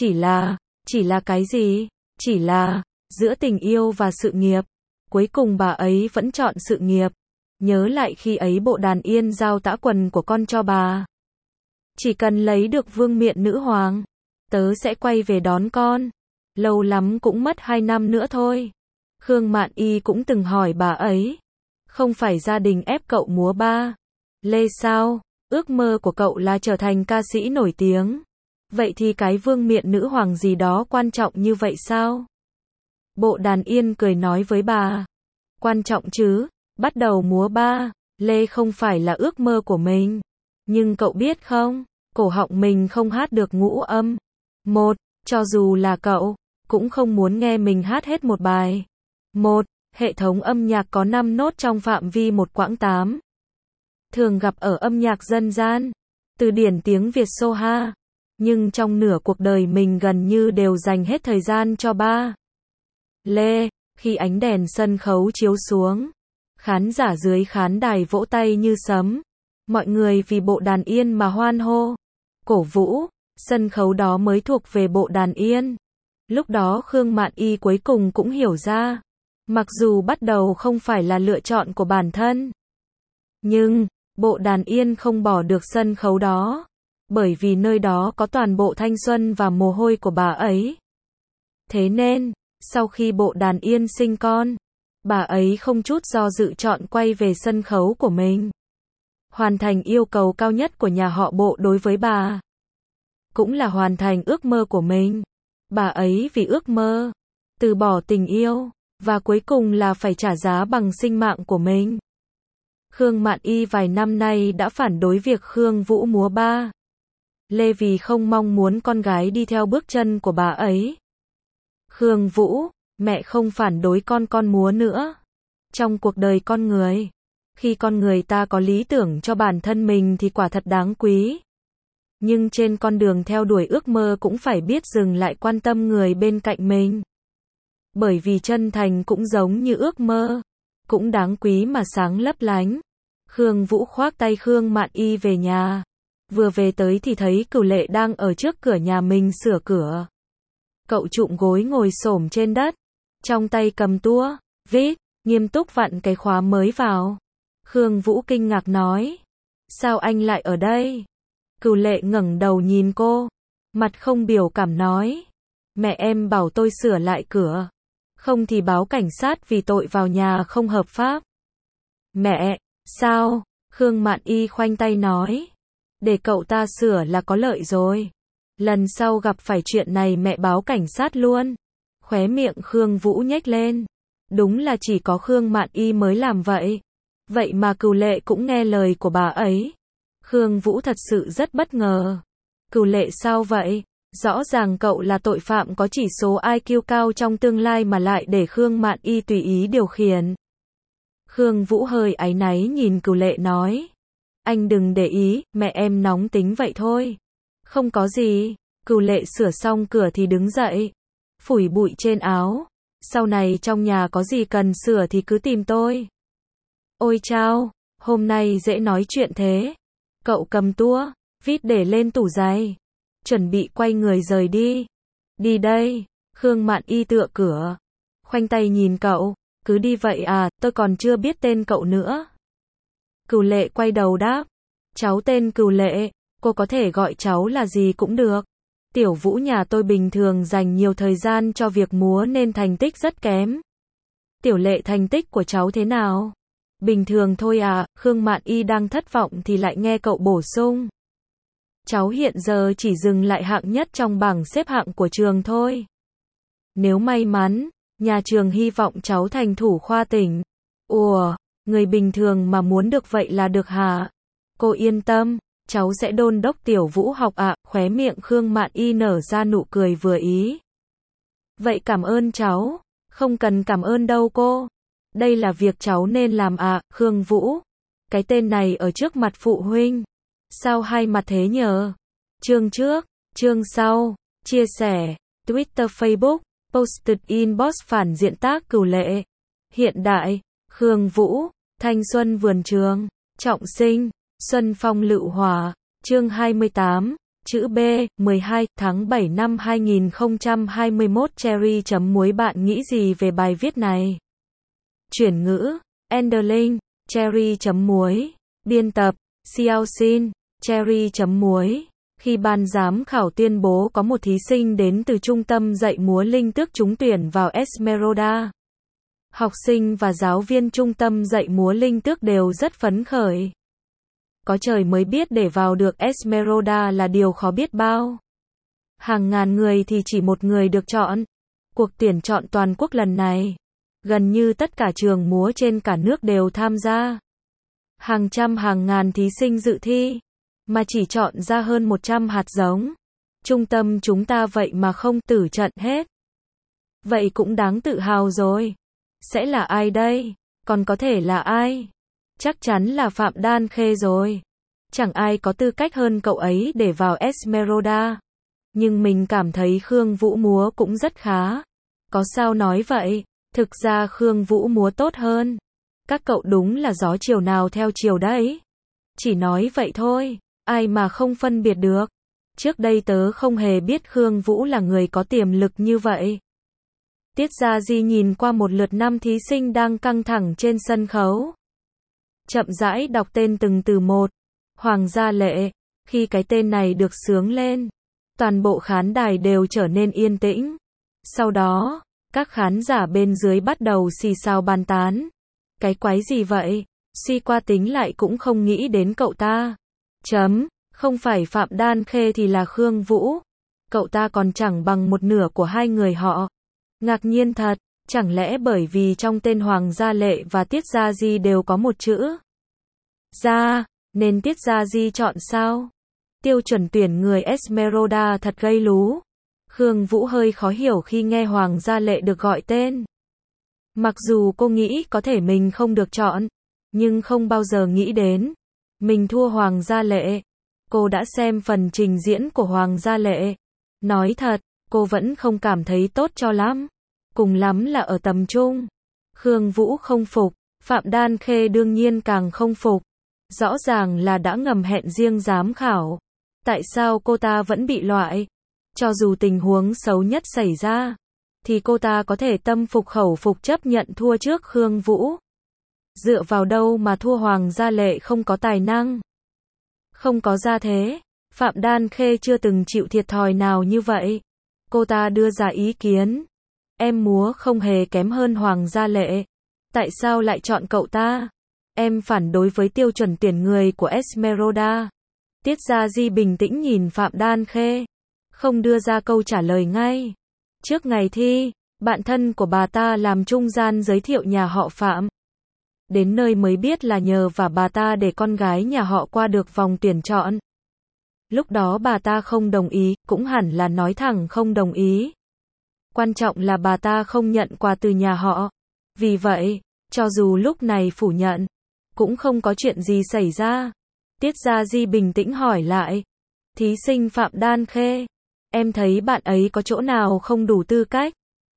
Chỉ là cái gì? Chỉ là, giữa tình yêu và sự nghiệp. Cuối cùng bà ấy vẫn chọn sự nghiệp. Nhớ lại khi ấy Bộ Đàn Yên giao tã quần của con cho bà. Chỉ cần lấy được vương miện nữ hoàng, tớ sẽ quay về đón con. Lâu lắm cũng mất 2 năm nữa thôi. Khương Mạn Y cũng từng hỏi bà ấy. Không phải gia đình ép cậu múa ba lê sao? Ước mơ của cậu là trở thành ca sĩ nổi tiếng. Vậy thì cái vương miện nữ hoàng gì đó quan trọng như vậy sao? Bộ Đàn Yên cười nói với bà. Quan trọng chứ, bắt đầu múa ba lê không phải là ước mơ của mình. Nhưng cậu biết không, cổ họng mình không hát được ngũ âm. Cho dù là cậu, cũng không muốn nghe mình hát hết một bài. Hệ thống âm nhạc có 5 nốt trong phạm vi một quãng 8. Thường gặp ở âm nhạc dân gian, từ điển tiếng Việt Soha. Nhưng trong nửa cuộc đời mình gần như đều dành hết thời gian cho ba lê. Khi ánh đèn sân khấu chiếu xuống, khán giả dưới khán đài vỗ tay như sấm. Mọi người vì Bộ Đàn Yên mà hoan hô, cổ vũ. Sân khấu đó mới thuộc về Bộ Đàn Yên. Lúc đó Khương Mạn Y cuối cùng cũng hiểu ra. Mặc dù bắt đầu không phải là lựa chọn của bản thân, nhưng Bộ Đàn Yên không bỏ được sân khấu đó. Bởi vì nơi đó có toàn bộ thanh xuân và mồ hôi của bà ấy. Thế nên, sau khi Bộ Đàn Yên sinh con, bà ấy không chút do dự chọn quay về sân khấu của mình. Hoàn thành yêu cầu cao nhất của nhà họ Bộ đối với bà. Cũng là hoàn thành ước mơ của mình. Bà ấy vì ước mơ, từ bỏ tình yêu, và cuối cùng là phải trả giá bằng sinh mạng của mình. Khương Mạn Y vài năm nay đã phản đối việc Khương Vũ múa ba lê vì không mong muốn con gái đi theo bước chân của bà ấy. Khương Vũ, mẹ không phản đối con múa nữa. Trong cuộc đời con người, khi con người ta có lý tưởng cho bản thân mình thì quả thật đáng quý. Nhưng trên con đường theo đuổi ước mơ cũng phải biết dừng lại quan tâm người bên cạnh mình. Bởi vì chân thành cũng giống như ước mơ, cũng đáng quý mà sáng lấp lánh. Khương Vũ khoác tay Khương Mạn Y về nhà. Vừa về tới thì thấy Cửu Lệ đang ở trước cửa nhà mình sửa cửa. Cậu trụm gối ngồi xổm trên đất, trong tay cầm tua vít, nghiêm túc vặn cái khóa mới vào. Khương Vũ kinh ngạc nói, sao anh lại ở đây? Cửu Lệ ngẩng đầu nhìn cô, mặt không biểu cảm nói, mẹ em bảo tôi sửa lại cửa, không thì báo cảnh sát vì tội vào nhà không hợp pháp. Mẹ, sao? Khương Mạn Y khoanh tay nói, để cậu ta sửa là có lợi rồi. Lần sau gặp phải chuyện này mẹ báo cảnh sát luôn. Khóe miệng Khương Vũ nhếch lên. Đúng là chỉ có Khương Mạn Y mới làm vậy. Vậy mà Cửu Lệ cũng nghe lời của bà ấy. Khương Vũ thật sự rất bất ngờ. Cửu Lệ sao vậy? Rõ ràng cậu là tội phạm có chỉ số IQ cao trong tương lai mà lại để Khương Mạn Y tùy ý điều khiển. Khương Vũ hơi áy náy nhìn Cửu Lệ nói, anh đừng để ý, mẹ em nóng tính vậy thôi. Không có gì. Cửu Lệ sửa xong cửa thì đứng dậy, phủi bụi trên áo. Sau này trong nhà có gì cần sửa thì cứ tìm tôi. Ôi chao, hôm nay dễ nói chuyện thế. Cậu cầm tua vít để lên tủ giày, chuẩn bị quay người rời đi. Đi đây. Khương Mạn Y tựa cửa, khoanh tay nhìn cậu. Cứ đi vậy à, tôi còn chưa biết tên cậu nữa. Cửu Lệ quay đầu đáp, cháu tên Cửu Lệ, cô có thể gọi cháu là gì cũng được. Tiểu Vũ nhà tôi bình thường dành nhiều thời gian cho việc múa nên thành tích rất kém. Tiểu Lệ thành tích của cháu thế nào? Bình thường thôi à. Khương Mạn Y đang thất vọng thì lại nghe cậu bổ sung, cháu hiện giờ chỉ dừng lại hạng nhất trong bảng xếp hạng của trường thôi. Nếu may mắn, Nhà trường hy vọng cháu thành thủ khoa tỉnh. Ủa, người bình thường mà muốn được vậy là được hả? Cô yên tâm, cháu sẽ đôn đốc Tiểu Vũ học ạ. Khóe miệng Khương Mạn Y nở ra nụ cười vừa ý. Vậy cảm ơn cháu. Không cần cảm ơn đâu cô. Đây là việc cháu nên làm ạ. Khương Vũ. Cái tên này ở trước mặt phụ huynh. Sao hai mặt thế nhờ? Chương trước, chương sau. Chia sẻ. Twitter, Facebook. Posted inbox phản diện tác cửu lệ. Hiện đại. Khương Vũ. Thanh xuân vườn trường. Trọng sinh. Xuân phong lựu hỏa. Chương 28. Chữ B. 12 tháng 7 năm 2021. Cherry chấm muối. Bạn nghĩ gì về bài viết này? Chuyển ngữ. Enderlin. Cherry chấm muối. Biên tập. Xiao Xin. Cherry chấm muối. Khi ban giám khảo tuyên bố có một thí sinh đến từ trung tâm dạy múa Linh Tước trúng tuyển vào Esmeralda, học sinh và giáo viên trung tâm dạy múa Linh Tước đều rất phấn khởi. Có trời mới biết để vào được Esmeralda là điều khó biết bao. Hàng ngàn người thì chỉ một người được chọn. Cuộc tuyển chọn toàn quốc lần này, gần như tất cả trường múa trên cả nước đều tham gia. Hàng trăm hàng ngàn thí sinh dự thi, mà chỉ chọn ra hơn 100 hạt giống. Trung tâm chúng ta vậy mà không tử trận hết. Vậy cũng đáng tự hào rồi. Sẽ là ai đây? Còn có thể là ai? Chắc chắn là Phạm Đan Khê rồi. Chẳng ai có tư cách hơn cậu ấy để vào Esmeralda. Nhưng mình cảm thấy Khương Vũ múa cũng rất khá. Có sao nói vậy? Thực ra Khương Vũ múa tốt hơn. Các cậu đúng là gió chiều nào theo chiều đấy. Chỉ nói vậy thôi, ai mà không phân biệt được. Trước đây tớ không hề biết Khương Vũ là người có tiềm lực như vậy. Tiết Gia Di nhìn qua một lượt năm thí sinh đang căng thẳng trên sân khấu. Chậm rãi đọc tên từng từ một. Hoàng Gia Lệ. Khi cái tên này được xướng lên, toàn bộ khán đài đều trở nên yên tĩnh. Sau đó, các khán giả bên dưới bắt đầu xì xào bàn tán. Cái quái gì vậy? Suy qua tính lại cũng không nghĩ đến cậu ta. Không phải Phạm Đan Khê thì là Khương Vũ. Cậu ta còn chẳng bằng một nửa của hai người họ. Ngạc nhiên thật, chẳng lẽ bởi vì trong tên Hoàng Gia Lệ và Tiết Gia Di đều có một chữ Gia, nên Tiết Gia Di chọn sao? Tiêu chuẩn tuyển người Esmeralda thật gây lú. Khương Vũ hơi khó hiểu khi nghe Hoàng Gia Lệ được gọi tên. Mặc dù cô nghĩ có thể mình không được chọn, nhưng không bao giờ nghĩ đến mình thua Hoàng Gia Lệ. Cô đã xem phần trình diễn của Hoàng Gia Lệ. Nói thật, cô vẫn không cảm thấy tốt cho lắm. Cùng lắm là ở tầm trung. Khương Vũ không phục, Phạm Đan Khê đương nhiên càng không phục. Rõ ràng là đã ngầm hẹn riêng giám khảo. Tại sao cô ta vẫn bị loại? Cho dù tình huống xấu nhất xảy ra, thì cô ta có thể tâm phục khẩu phục chấp nhận thua trước Khương Vũ. Dựa vào đâu mà thua Hoàng Gia Lệ không có tài năng? Không có gia thế. Phạm Đan Khê chưa từng chịu thiệt thòi nào như vậy. Cô ta đưa ra ý kiến. Em múa không hề kém hơn Hoàng Gia Lệ. Tại sao lại chọn cậu ta? Em phản đối với tiêu chuẩn tuyển người của Esmeralda. Tiết Gia Di bình tĩnh nhìn Phạm Đan Khê, không đưa ra câu trả lời ngay. Trước ngày thi, bạn thân của bà ta làm trung gian giới thiệu nhà họ Phạm. Đến nơi mới biết là nhờ và bà ta để con gái nhà họ qua được vòng tuyển chọn. Lúc đó bà ta không đồng ý, cũng hẳn là nói thẳng không đồng ý. Quan trọng là bà ta không nhận quà từ nhà họ. Vì vậy, cho dù lúc này phủ nhận, cũng không có chuyện gì xảy ra. Tiết Gia Di bình tĩnh hỏi lại. Thí sinh Phạm Đan Khê, em thấy bạn ấy có chỗ nào không đủ tư cách?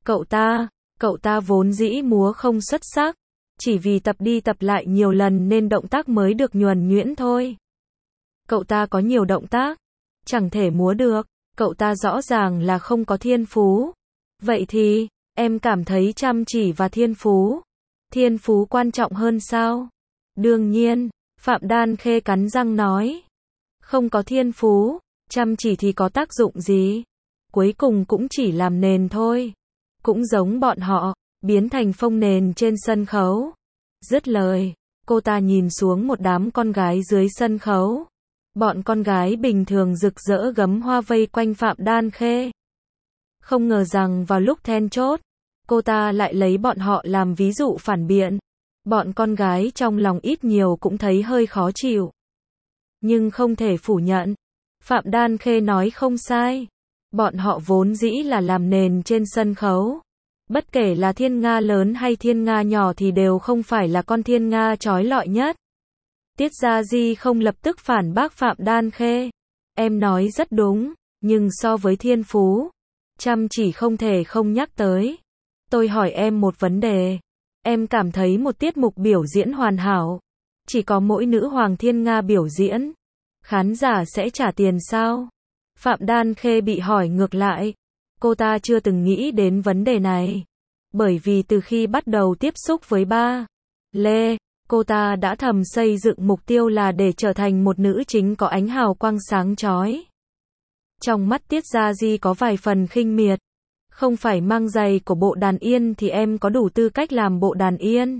Cậu ta vốn dĩ múa không xuất sắc. Chỉ vì tập đi tập lại nhiều lần nên động tác mới được nhuần nhuyễn thôi. Cậu ta có nhiều động tác, chẳng thể múa được. Cậu ta rõ ràng là không có thiên phú. Vậy thì, em cảm thấy chăm chỉ và thiên phú. Thiên phú quan trọng hơn sao? Đương nhiên, Phạm Đan Khê cắn răng nói. Không có thiên phú, chăm chỉ thì có tác dụng gì? Cuối cùng cũng chỉ làm nền thôi. Cũng giống bọn họ, biến thành phông nền trên sân khấu. Dứt lời, cô ta nhìn xuống một đám con gái dưới sân khấu. Bọn con gái bình thường rực rỡ gấm hoa vây quanh Phạm Đan Khê. Không ngờ rằng vào lúc then chốt, Cô ta lại lấy bọn họ làm ví dụ phản biện. Bọn con gái trong lòng ít nhiều cũng thấy hơi khó chịu. Nhưng không thể phủ nhận. Phạm Đan Khê nói không sai. Bọn họ vốn dĩ là làm nền trên sân khấu. Bất kể là thiên nga lớn hay thiên nga nhỏ thì đều không phải là con thiên nga chói lọi nhất. Tiết Gia Di không lập tức phản bác Phạm Đan Khê. Em nói rất đúng, nhưng so với thiên phú, chăm chỉ không thể không nhắc tới. Tôi hỏi em một vấn đề. Em cảm thấy một tiết mục biểu diễn hoàn hảo, chỉ có mỗi nữ hoàng thiên nga biểu diễn, khán giả sẽ trả tiền sao? Phạm Đan Khê bị hỏi ngược lại. Cô ta chưa từng nghĩ đến vấn đề này. Bởi vì từ khi bắt đầu tiếp xúc với ba Lê, cô ta đã thầm xây dựng mục tiêu là để trở thành một nữ chính có ánh hào quang sáng chói. Trong mắt Tiết Gia Di có vài phần khinh miệt. Không phải mang giày của bộ đàn yên thì em có đủ tư cách làm bộ đàn yên.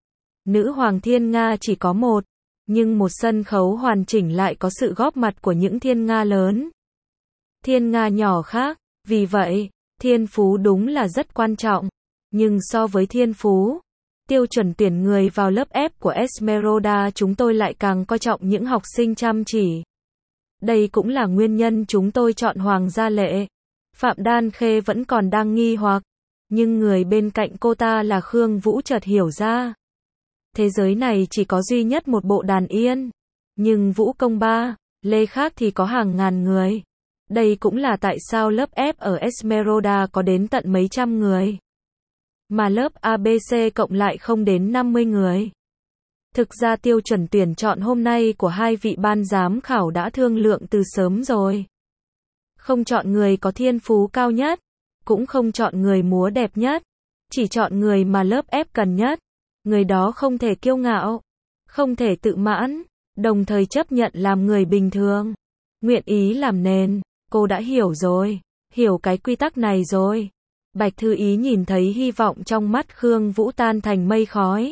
Nữ hoàng thiên nga chỉ có một, nhưng một sân khấu hoàn chỉnh lại có sự góp mặt của những thiên nga lớn, thiên nga nhỏ khác. Vì vậy, thiên phú đúng là rất quan trọng. Nhưng so với thiên phú, tiêu chuẩn tuyển người vào lớp F của Esmeralda chúng tôi lại càng coi trọng những học sinh chăm chỉ. Đây cũng là nguyên nhân chúng tôi chọn Hoàng Gia Lệ. Phạm Đan Khê vẫn còn đang nghi hoặc, nhưng người bên cạnh cô ta là Khương Vũ chợt hiểu ra. Thế giới này chỉ có duy nhất một bộ đàn yên, nhưng Vũ Công ba Lê khác thì có hàng ngàn người. Đây cũng là tại sao lớp F ở Esmeralda có đến tận mấy trăm người, mà lớp ABC cộng lại không đến 50 người. Thực ra tiêu chuẩn tuyển chọn hôm nay của hai vị ban giám khảo đã thương lượng từ sớm rồi. Không chọn người có thiên phú cao nhất, cũng không chọn người múa đẹp nhất, chỉ chọn người mà lớp F cần nhất. Người đó không thể kiêu ngạo, không thể tự mãn, đồng thời chấp nhận làm người bình thường, nguyện ý làm nền. Cô đã hiểu rồi, hiểu cái quy tắc này rồi. Bạch Thư Ý nhìn thấy hy vọng trong mắt Khương Vũ tan thành mây khói.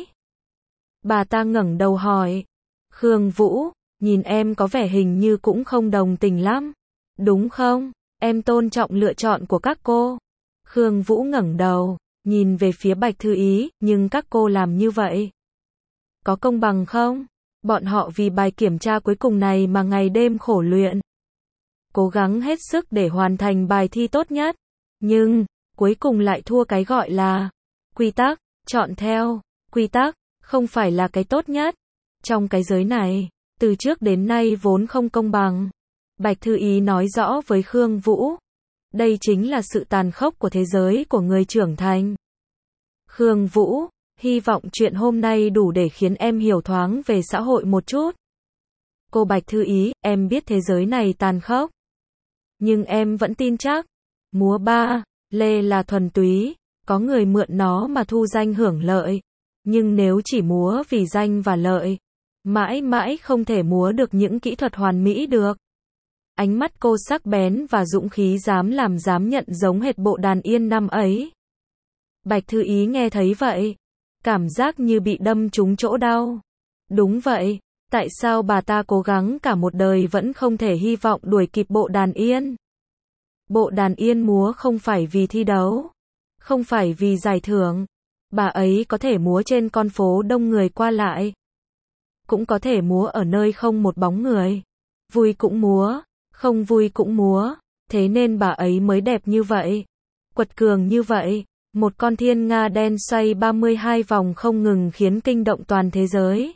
Bà ta ngẩng đầu hỏi, Khương Vũ, nhìn em có vẻ hình như cũng không đồng tình lắm, đúng không? Em tôn trọng lựa chọn của các cô. Khương Vũ ngẩng đầu, nhìn về phía Bạch Thư Ý, nhưng các cô làm như vậy, có công bằng không? Bọn họ vì bài kiểm tra cuối cùng này mà ngày đêm khổ luyện, cố gắng hết sức để hoàn thành bài thi tốt nhất, nhưng cuối cùng lại thua cái gọi là quy tắc, chọn theo quy tắc, không phải là cái tốt nhất. Trong cái giới này, từ trước đến nay vốn không công bằng. Bạch Thư Ý nói rõ với Khương Vũ. Đây chính là sự tàn khốc của thế giới của người trưởng thành. Khương Vũ, hy vọng chuyện hôm nay đủ để khiến em hiểu thoáng về xã hội một chút. Cô Bạch Thư Ý, em biết thế giới này tàn khốc, nhưng em vẫn tin chắc, múa ba Lê là thuần túy, có người mượn nó mà thu danh hưởng lợi. Nhưng nếu chỉ múa vì danh và lợi, mãi mãi không thể múa được những kỹ thuật hoàn mỹ được. Ánh mắt cô sắc bén và dũng khí dám làm dám nhận giống hệt bộ đàn yên năm ấy. Bạch Thư Ý nghe thấy vậy, cảm giác như bị đâm trúng chỗ đau. Đúng vậy, tại sao bà ta cố gắng cả một đời vẫn không thể hy vọng đuổi kịp bộ đàn yên? Bộ đàn yên múa không phải vì thi đấu, không phải vì giải thưởng. Bà ấy có thể múa trên con phố đông người qua lại, cũng có thể múa ở nơi không một bóng người. Vui cũng múa, không vui cũng múa. Thế nên bà ấy mới đẹp như vậy, quật cường như vậy. Một con thiên nga đen xoay 32 vòng không ngừng khiến kinh động toàn thế giới.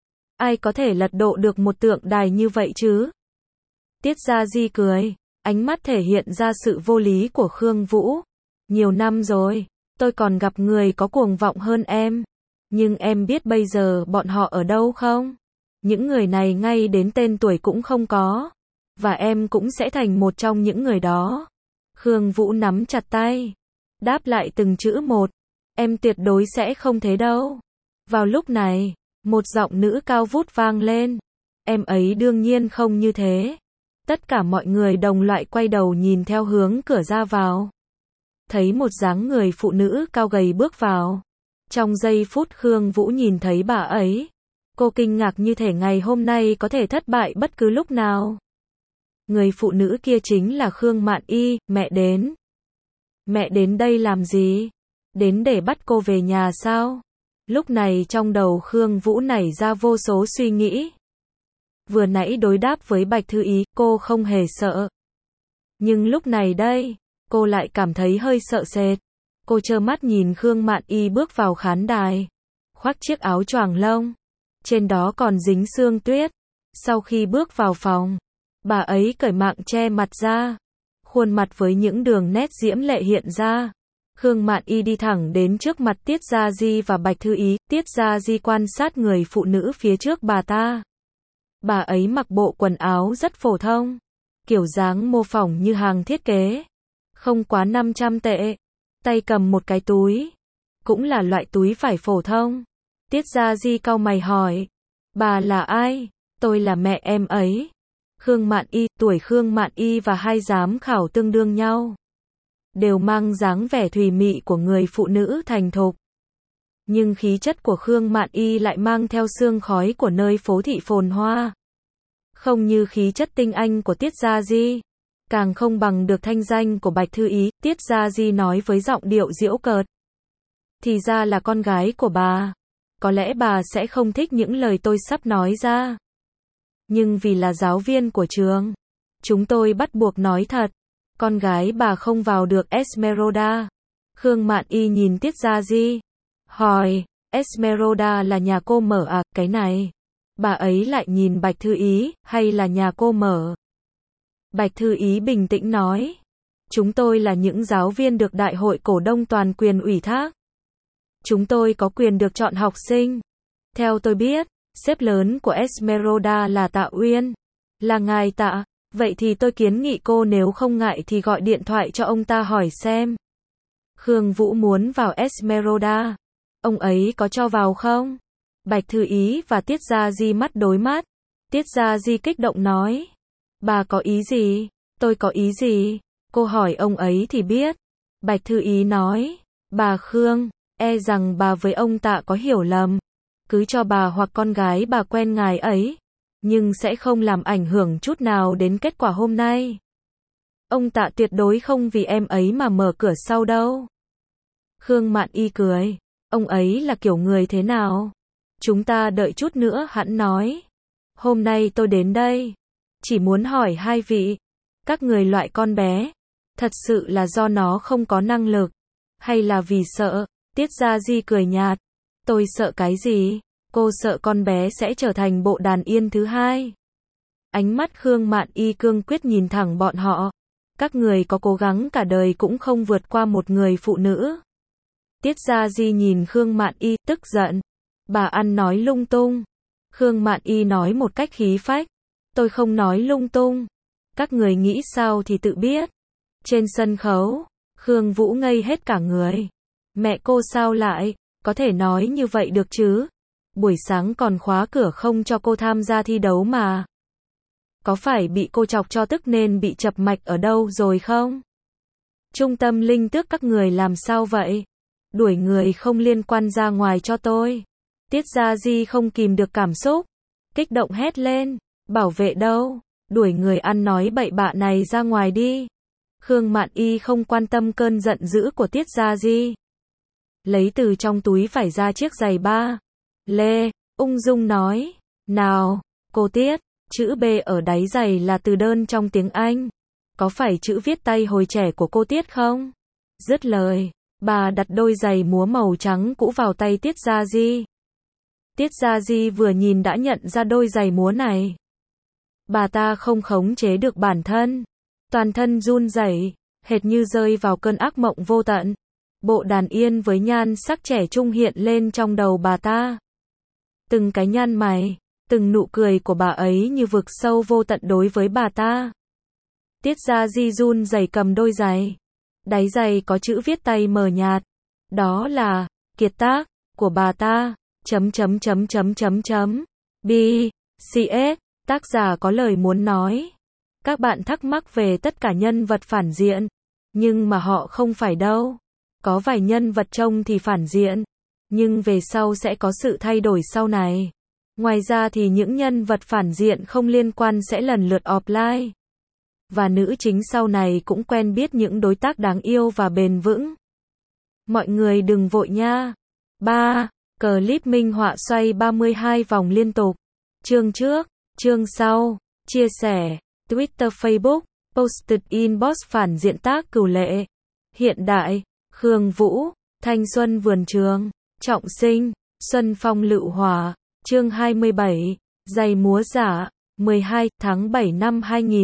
Ai có thể lật đổ được một tượng đài như vậy chứ? Tiết Gia Di cười, ánh mắt thể hiện ra sự vô lý của Khương Vũ. Nhiều năm rồi, tôi còn gặp người có cuồng vọng hơn em. Nhưng em biết bây giờ bọn họ ở đâu không? Những người này ngay đến tên tuổi cũng không có. Và em cũng sẽ thành một trong những người đó. Khương Vũ nắm chặt tay, đáp lại từng chữ một. Em tuyệt đối sẽ không thế đâu. Vào lúc này, một giọng nữ cao vút vang lên. Em ấy đương nhiên không như thế. Tất cả mọi người đồng loạt quay đầu nhìn theo hướng cửa ra vào. Thấy một dáng người phụ nữ cao gầy bước vào. Trong giây phút Khương Vũ nhìn thấy bà ấy, cô kinh ngạc như thể ngày hôm nay có thể thất bại bất cứ lúc nào. Người phụ nữ kia chính là Khương Mạn Y. Mẹ đến. Mẹ đến đây làm gì? Đến để bắt cô về nhà sao? Lúc này trong đầu Khương Vũ nảy ra vô số suy nghĩ. Vừa nãy đối đáp với Bạch Thư Ý, cô không hề sợ. Nhưng lúc này đây, cô lại cảm thấy hơi sợ sệt. Cô trơ mắt nhìn Khương Mạn Y bước vào khán đài, khoác chiếc áo choàng lông, trên đó còn dính sương tuyết. Sau khi bước vào phòng, bà ấy cởi mạng che mặt ra, khuôn mặt với những đường nét diễm lệ hiện ra. Khương Mạn Y đi thẳng đến trước mặt Tiết Gia Di và Bạch Thư Ý. Tiết Gia Di quan sát người phụ nữ phía trước bà ta. Bà ấy mặc bộ quần áo rất phổ thông, kiểu dáng mô phỏng như hàng thiết kế, không quá 500 tệ. Tay cầm một cái túi, cũng là loại túi vải phổ thông. Tiết Gia Di cau mày hỏi, bà là ai? Tôi là mẹ em ấy. Khương Mạn Y, tuổi Khương Mạn Y và hai giám khảo tương đương nhau, đều mang dáng vẻ thùy mị của người phụ nữ thành thục. Nhưng khí chất của Khương Mạn Y lại mang theo sương khói của nơi phố thị phồn hoa. Không như khí chất tinh anh của Tiết Gia Di, càng không bằng được thanh danh của Bạch Thư Ý. Tiết Gia Di nói với giọng điệu giễu cợt. Thì ra là con gái của bà. Có lẽ bà sẽ không thích những lời tôi sắp nói ra. Nhưng vì là giáo viên của trường, chúng tôi bắt buộc nói thật. Con gái bà không vào được Esmeralda. Khương Mạn Y nhìn Tiết Gia Di, hỏi, Esmeralda là nhà cô mở à? Cái này. Bà ấy lại nhìn Bạch Thư Ý, hay là nhà cô mở? Bạch Thư Ý bình tĩnh nói, chúng tôi là những giáo viên được Đại hội cổ đông toàn quyền ủy thác. Chúng tôi có quyền được chọn học sinh. Theo tôi biết, sếp lớn của Esmeralda là Tạ Uyên. Là ngài Tạ? Vậy thì tôi kiến nghị cô nếu không ngại thì gọi điện thoại cho ông ta hỏi xem. Khương Vũ muốn vào Esmeralda. Ông ấy có cho vào không? Bạch Thư Ý và Tiết Gia Di mắt đối mắt. Tiết Gia Di kích động nói, bà có ý gì? Tôi có ý gì? Cô hỏi ông ấy thì biết. Bạch Thư Ý nói, bà Khương, e rằng bà với ông Tạ có hiểu lầm. Cứ cho bà hoặc con gái bà quen ngài ấy, nhưng sẽ không làm ảnh hưởng chút nào đến kết quả hôm nay. Ông Tạ tuyệt đối không vì em ấy mà mở cửa sau đâu. Khương Mạn Y cười, ông ấy là kiểu người thế nào? Chúng ta đợi chút nữa hẵng nói. Hôm nay tôi đến đây, chỉ muốn hỏi hai vị, các người loại con bé, thật sự là do nó không có năng lực, hay là vì sợ? Tiết Gia Di cười nhạt, tôi sợ cái gì? Cô sợ con bé sẽ trở thành bộ đàn yên thứ hai. Ánh mắt Khương Mạn Y cương quyết nhìn thẳng bọn họ. Các người có cố gắng cả đời cũng không vượt qua một người phụ nữ. Tiết Gia Di nhìn Khương Mạn Y, tức giận. Bà ăn nói lung tung. Khương Mạn Y nói một cách khí phách. Tôi không nói lung tung. Các người nghĩ sao thì tự biết. Trên sân khấu, Khương Vũ ngây hết cả người. Mẹ cô sao lại có thể nói như vậy được chứ? Buổi sáng còn khóa cửa không cho cô tham gia thi đấu mà. Có phải bị cô chọc cho tức nên bị chập mạch ở đâu rồi không? Trung tâm linh tước các người làm sao vậy? Đuổi người không liên quan ra ngoài cho tôi. Tiết Gia Di không kìm được cảm xúc, kích động hét lên, bảo vệ đâu? Đuổi người ăn nói bậy bạ này ra ngoài đi. Khương Mạn Y không quan tâm cơn giận dữ của Tiết Gia Di. Lấy từ trong túi phải ra chiếc giày ba lê, ung dung nói, nào, cô Tiết, chữ B ở đáy giày là từ đơn trong tiếng Anh. Có phải chữ viết tay hồi trẻ của cô Tiết không? Dứt lời, bà đặt đôi giày múa màu trắng cũ vào tay Tiết Gia Di. Tiết Gia Di vừa nhìn đã nhận ra đôi giày múa này. Bà ta không khống chế được bản thân. Toàn thân run rẩy, hệt như rơi vào cơn ác mộng vô tận. Bộ đàn yên với nhan sắc trẻ trung hiện lên trong đầu bà ta. Từng cái nhăn mày, từng nụ cười của bà ấy như vực sâu vô tận đối với bà ta. Tiết Gia Di run rẩy cầm đôi giày. Đáy giày có chữ viết tay mờ nhạt. Đó là kiệt tác của bà ta. B. C.S. Tác giả có lời muốn nói. Các bạn thắc mắc về tất cả nhân vật phản diện, nhưng mà họ không phải đâu. Có vài nhân vật trông thì phản diện, nhưng về sau sẽ có sự thay đổi sau này. Ngoài ra thì những nhân vật phản diện không liên quan sẽ lần lượt offline. Và nữ chính sau này cũng quen biết những đối tác đáng yêu và bền vững. Mọi người đừng vội nha. 3. Clip minh họa xoay 32 vòng liên tục. Chương trước, chương sau. Chia sẻ, Twitter Facebook, posted inbox phản diện tác cửu lệ. Hiện đại, Khương Vũ, thanh xuân vườn trường, trọng sinh, xuân phong lựu hỏa. Chương 27, giày múa giả. 12 tháng 7 năm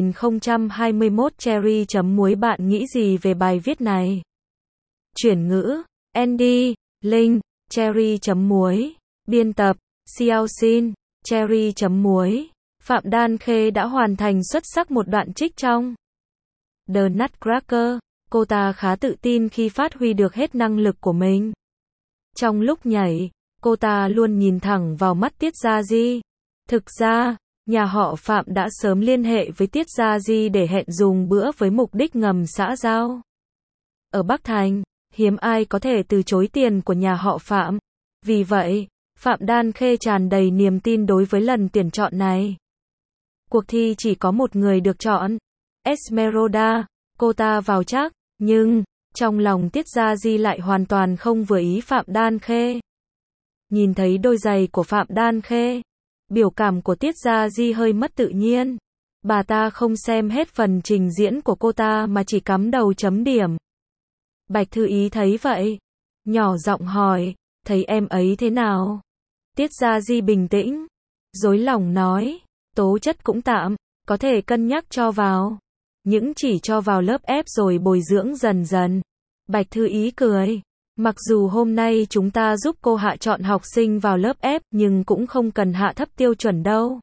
2021 Cherry chấm muối bạn nghĩ gì về bài viết này? Chuyển ngữ, Andy, Linh, Cherry chấm muối. Biên tập, Xiao Xin, Cherry chấm muối. Phạm Đan Khê đã hoàn thành xuất sắc một đoạn trích trong The Nutcracker. Cô ta khá tự tin khi phát huy được hết năng lực của mình. Trong lúc nhảy, cô ta luôn nhìn thẳng vào mắt Tiết Gia Di. Thực ra, nhà họ Phạm đã sớm liên hệ với Tiết Gia Di để hẹn dùng bữa với mục đích ngầm xã giao. Ở Bắc Thành, hiếm ai có thể từ chối tiền của nhà họ Phạm. Vì vậy, Phạm Đan Khê tràn đầy niềm tin đối với lần tuyển chọn này. Cuộc thi chỉ có một người được chọn, Esmeralda. Cô ta vào chắc, nhưng trong lòng Tiết Gia Di lại hoàn toàn không vừa ý Phạm Đan Khê. Nhìn thấy đôi giày của Phạm Đan Khê, biểu cảm của Tiết Gia Di hơi mất tự nhiên. Bà ta không xem hết phần trình diễn của cô ta mà chỉ cắm đầu chấm điểm. Bạch Thư Ý thấy vậy, nhỏ giọng hỏi, thấy em ấy thế nào? Tiết Gia Di bình tĩnh, dối lòng nói, tố chất cũng tạm, có thể cân nhắc cho vào. Những chỉ cho vào lớp ép rồi bồi dưỡng dần dần. Bạch Thư Ý cười. Mặc dù hôm nay chúng ta giúp cô hạ chọn học sinh vào lớp ép, nhưng cũng không cần hạ thấp tiêu chuẩn đâu.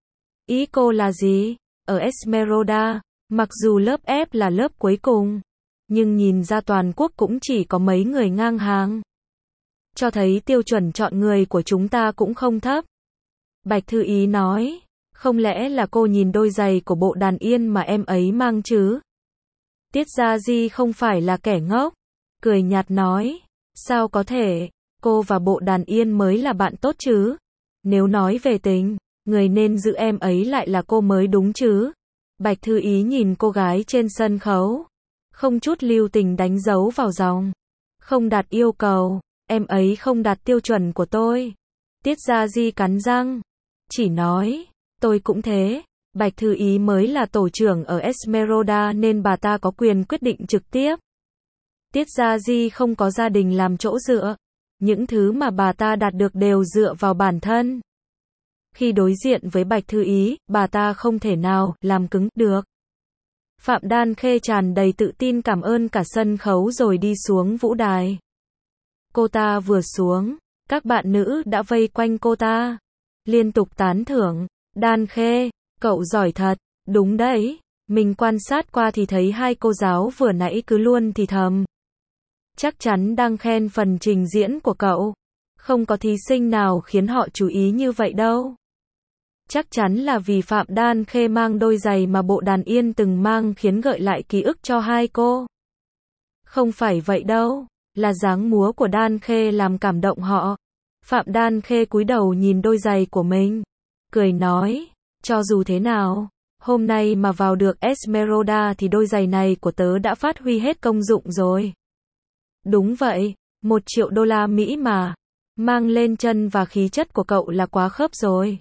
Ý cô là gì? Ở Esmeralda, mặc dù lớp ép là lớp cuối cùng, nhưng nhìn ra toàn quốc cũng chỉ có mấy người ngang hàng. Cho thấy tiêu chuẩn chọn người của chúng ta cũng không thấp. Bạch Thư Ý nói, không lẽ là cô nhìn đôi giày của Bộ Đàn Yên mà em ấy mang chứ? Tiết Gia Di không phải là kẻ ngốc. Cười nhạt nói, sao có thể, cô và Bộ Đàn Yên mới là bạn tốt chứ? Nếu nói về tình, người nên giữ em ấy lại là cô mới đúng chứ? Bạch Thư Ý nhìn cô gái trên sân khấu, không chút lưu tình đánh dấu vào dòng. Không đạt yêu cầu, em ấy không đạt tiêu chuẩn của tôi. Tiết Gia Di cắn răng, chỉ nói, tôi cũng thế. Bạch Thư Ý mới là tổ trưởng ở Esmeralda nên bà ta có quyền quyết định trực tiếp. Tiết Gia Di không có gia đình làm chỗ dựa. Những thứ mà bà ta đạt được đều dựa vào bản thân. Khi đối diện với Bạch Thư Ý, bà ta không thể nào làm cứng được. Phạm Đan Khê tràn đầy tự tin cảm ơn cả sân khấu rồi đi xuống vũ đài. Cô ta vừa xuống, các bạn nữ đã vây quanh cô ta, liên tục tán thưởng. Đan Khê, cậu giỏi thật. Đúng đấy, mình quan sát qua thì thấy hai cô giáo vừa nãy cứ luôn thì thầm. Chắc chắn đang khen phần trình diễn của cậu. Không có thí sinh nào khiến họ chú ý như vậy đâu. Chắc chắn là vì Phạm Đan Khê mang đôi giày mà Bộ Đàn Yên từng mang khiến gợi lại ký ức cho hai cô. Không phải vậy đâu, là dáng múa của Đan Khê làm cảm động họ. Phạm Đan Khê cúi đầu nhìn đôi giày của mình, cười nói, cho dù thế nào, hôm nay mà vào được Esmeralda thì đôi giày này của tớ đã phát huy hết công dụng rồi. Đúng vậy, 1 triệu đô la Mỹ mà. Mang lên chân và khí chất của cậu là quá khớp rồi.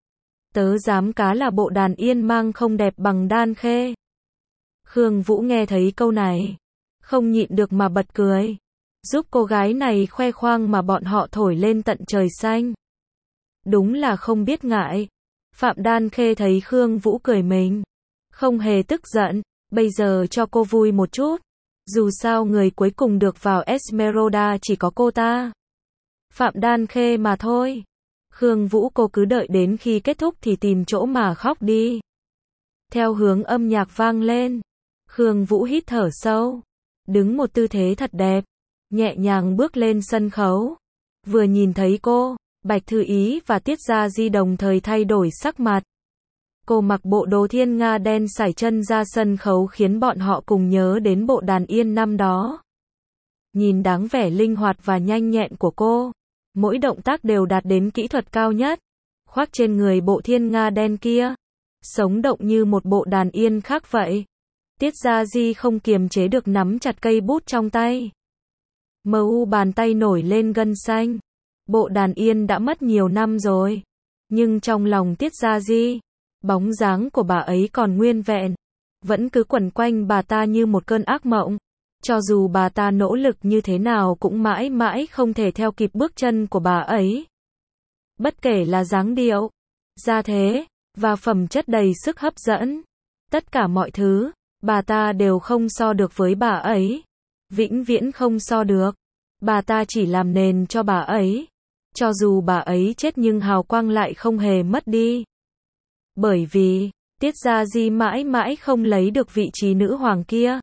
Tớ dám cá là Bộ Đàn Yên mang không đẹp bằng Đan Khê. Khương Vũ nghe thấy câu này, không nhịn được mà bật cười. Giúp cô gái này khoe khoang mà bọn họ thổi lên tận trời xanh. Đúng là không biết ngại. Phạm Đan Khê thấy Khương Vũ cười mình, không hề tức giận, bây giờ cho cô vui một chút. Dù sao người cuối cùng được vào Esmeralda chỉ có cô ta. Phạm Đan Khê mà thôi. Khương Vũ cô cứ đợi đến khi kết thúc thì tìm chỗ mà khóc đi. Theo hướng âm nhạc vang lên, Khương Vũ hít thở sâu, đứng một tư thế thật đẹp, nhẹ nhàng bước lên sân khấu. Vừa nhìn thấy cô, Bạch Thư Ý và Tiết Gia Di đồng thời thay đổi sắc mặt. Cô mặc bộ đồ thiên nga đen sải chân ra sân khấu khiến bọn họ cùng nhớ đến Bộ Đàn Yên năm đó. Nhìn dáng vẻ linh hoạt và nhanh nhẹn của cô, mỗi động tác đều đạt đến kỹ thuật cao nhất. Khoác trên người bộ thiên nga đen kia, sống động như một Bộ Đàn Yên khác vậy. Tiết Gia Di không kiềm chế được nắm chặt cây bút trong tay. MU bàn tay nổi lên gân xanh. Bộ đàn yên đã mất nhiều năm rồi. Nhưng trong lòng Tiết Gia Di, bóng dáng của bà ấy còn nguyên vẹn. Vẫn cứ quẩn quanh bà ta như một cơn ác mộng. Cho dù bà ta nỗ lực như thế nào cũng mãi mãi không thể theo kịp bước chân của bà ấy. Bất kể là dáng điệu, gia thế, và phẩm chất đầy sức hấp dẫn. Tất cả mọi thứ, bà ta đều không so được với bà ấy. Vĩnh viễn không so được. Bà ta chỉ làm nền cho bà ấy. Cho dù bà ấy chết nhưng hào quang lại không hề mất đi. Bởi vì, Tiết Gia Di mãi mãi không lấy được vị trí nữ hoàng kia.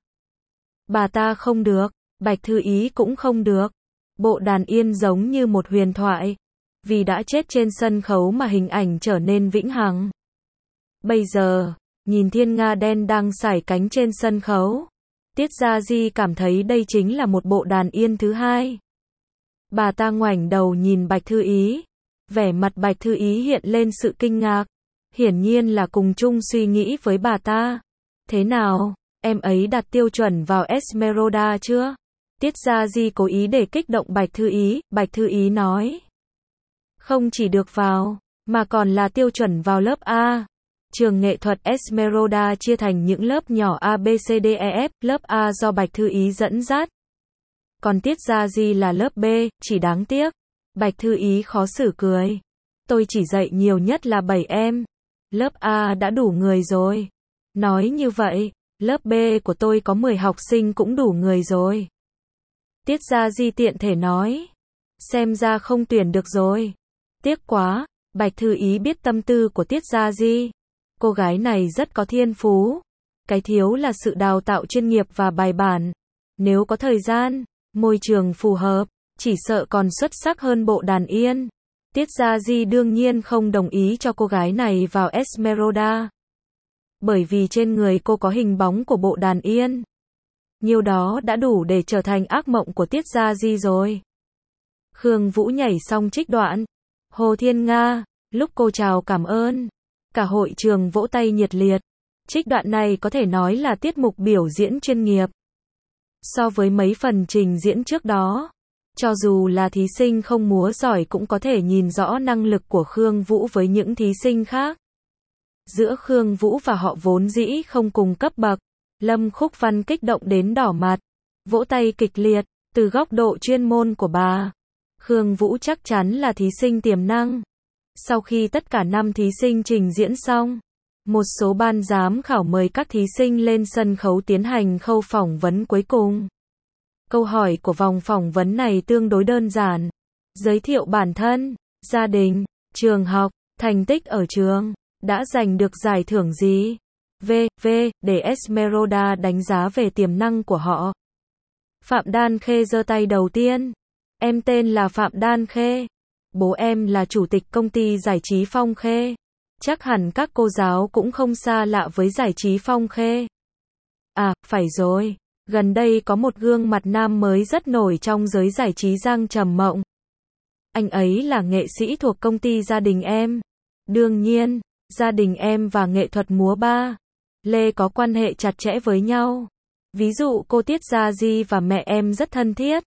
Bà ta không được, Bạch Thư Ý cũng không được. Bộ đàn yên giống như một huyền thoại. Vì đã chết trên sân khấu mà hình ảnh trở nên vĩnh hằng. Bây giờ, nhìn thiên nga đen đang sải cánh trên sân khấu. Tiết Gia Di cảm thấy đây chính là một bộ đàn yên thứ hai. Bà ta ngoảnh đầu nhìn Bạch Thư Ý. Vẻ mặt Bạch Thư Ý hiện lên sự kinh ngạc. Hiển nhiên là cùng chung suy nghĩ với bà ta. Thế nào, em ấy đặt tiêu chuẩn vào Esmeralda chưa? Tiết Gia Di cố ý để kích động Bạch Thư Ý. Bạch Thư Ý nói. Không chỉ được vào, mà còn là tiêu chuẩn vào lớp A. Trường nghệ thuật Esmeralda chia thành những lớp nhỏ A, B, C, D, E, F. Lớp A do Bạch Thư Ý dẫn dắt. Còn Tiết Gia Di là lớp B, chỉ đáng tiếc. Bạch Thư Ý khó xử cười. Tôi chỉ dạy nhiều nhất là 7 em. Lớp A đã đủ người rồi. Nói như vậy, lớp B của tôi có 10 học sinh cũng đủ người rồi. Tiết Gia Di tiện thể nói. Xem ra không tuyển được rồi. Tiếc quá, Bạch Thư Ý biết tâm tư của Tiết Gia Di. Cô gái này rất có thiên phú. Cái thiếu là sự đào tạo chuyên nghiệp và bài bản. Nếu có thời gian, môi trường phù hợp, chỉ sợ còn xuất sắc hơn bộ đàn yên. Tiết Gia Di đương nhiên không đồng ý cho cô gái này vào Esmeralda. Bởi vì trên người cô có hình bóng của bộ đàn yên. Nhiều đó đã đủ để trở thành ác mộng của Tiết Gia Di rồi. Khương Vũ nhảy xong trích đoạn. Hồ Thiên Nga, lúc cô chào cảm ơn. Cả hội trường vỗ tay nhiệt liệt. Trích đoạn này có thể nói là tiết mục biểu diễn chuyên nghiệp. So với mấy phần trình diễn trước đó, cho dù là thí sinh không múa giỏi cũng có thể nhìn rõ năng lực của Khương Vũ với những thí sinh khác. Giữa Khương Vũ và họ vốn dĩ không cùng cấp bậc. Lâm Khúc Văn kích động đến đỏ mặt. Vỗ tay kịch liệt, từ góc độ chuyên môn của bà. Khương Vũ chắc chắn là thí sinh tiềm năng. Sau khi tất cả 5 thí sinh trình diễn xong, một số ban giám khảo mời các thí sinh lên sân khấu tiến hành khâu phỏng vấn cuối cùng. Câu hỏi của vòng phỏng vấn này tương đối đơn giản. Giới thiệu bản thân, gia đình, trường học, thành tích ở trường, đã giành được giải thưởng gì, v.v. để Esmeralda đánh giá về tiềm năng của họ. Phạm Đan Khê giơ tay đầu tiên. Em tên là Phạm Đan Khê. Bố em là chủ tịch công ty giải trí Phong Khê. Chắc hẳn các cô giáo cũng không xa lạ với giải trí Phong Khê. À, phải rồi. Gần đây có một gương mặt nam mới rất nổi trong giới giải trí Giang Trầm Mộng. Anh ấy là nghệ sĩ thuộc công ty gia đình em. Đương nhiên, gia đình em và nghệ thuật múa ba Lê có quan hệ chặt chẽ với nhau. Ví dụ cô Tiết Gia Di và mẹ em rất thân thiết.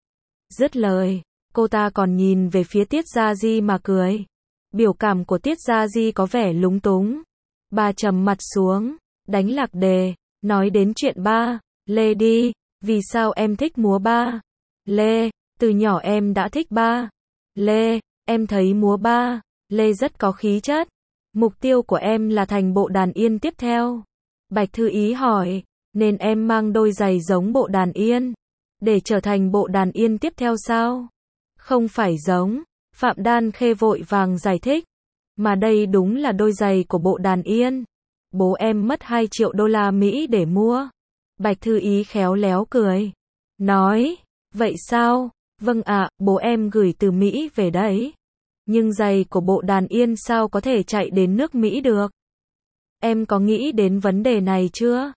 Dứt lời, cô ta còn nhìn về phía Tiết Gia Di mà cười. Biểu cảm của Tiết Gia Di có vẻ lúng túng. Bà trầm mặt xuống, đánh lạc đề, nói đến chuyện ba Lê đi. Vì sao em thích múa ba Lê? Từ nhỏ em đã thích ba Lê. Em thấy múa ba Lê rất có khí chất. Mục tiêu của em là thành bộ đàn yên tiếp theo. Bạch Thư Ý hỏi, nên em mang đôi giày giống bộ đàn yên để trở thành bộ đàn yên tiếp theo sao? Không phải giống. Phạm Đan Khê vội vàng giải thích. Mà đây đúng là đôi giày của bộ đàn yên. Bố em mất 2 triệu đô la Mỹ để mua. Bạch Thư Ý khéo léo cười. Nói, vậy sao? Vâng ạ, bố em gửi từ Mỹ về đấy. Nhưng giày của bộ đàn yên sao có thể chạy đến nước Mỹ được? Em có nghĩ đến vấn đề này chưa?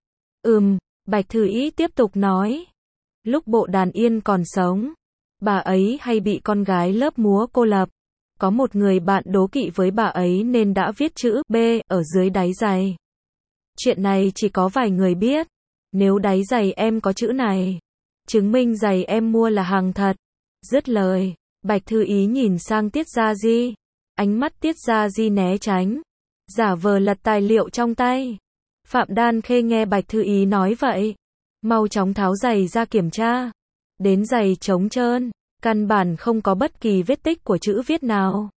Bạch Thư Ý tiếp tục nói. Lúc bộ đàn yên còn sống, bà ấy hay bị con gái lớp múa cô lập. Có một người bạn đố kỵ với bà ấy nên đã viết chữ B ở dưới đáy giày. Chuyện này chỉ có vài người biết. Nếu đáy giày em có chữ này, chứng minh giày em mua là hàng thật. Dứt lời, Bạch Thư Ý nhìn sang Tiết Gia Di. Ánh mắt Tiết Gia Di né tránh, giả vờ lật tài liệu trong tay. Phạm Đan Khê nghe Bạch Thư Ý nói vậy, mau chóng tháo giày ra kiểm tra. Đến giày trống trơn, căn bản không có bất kỳ vết tích của chữ viết nào.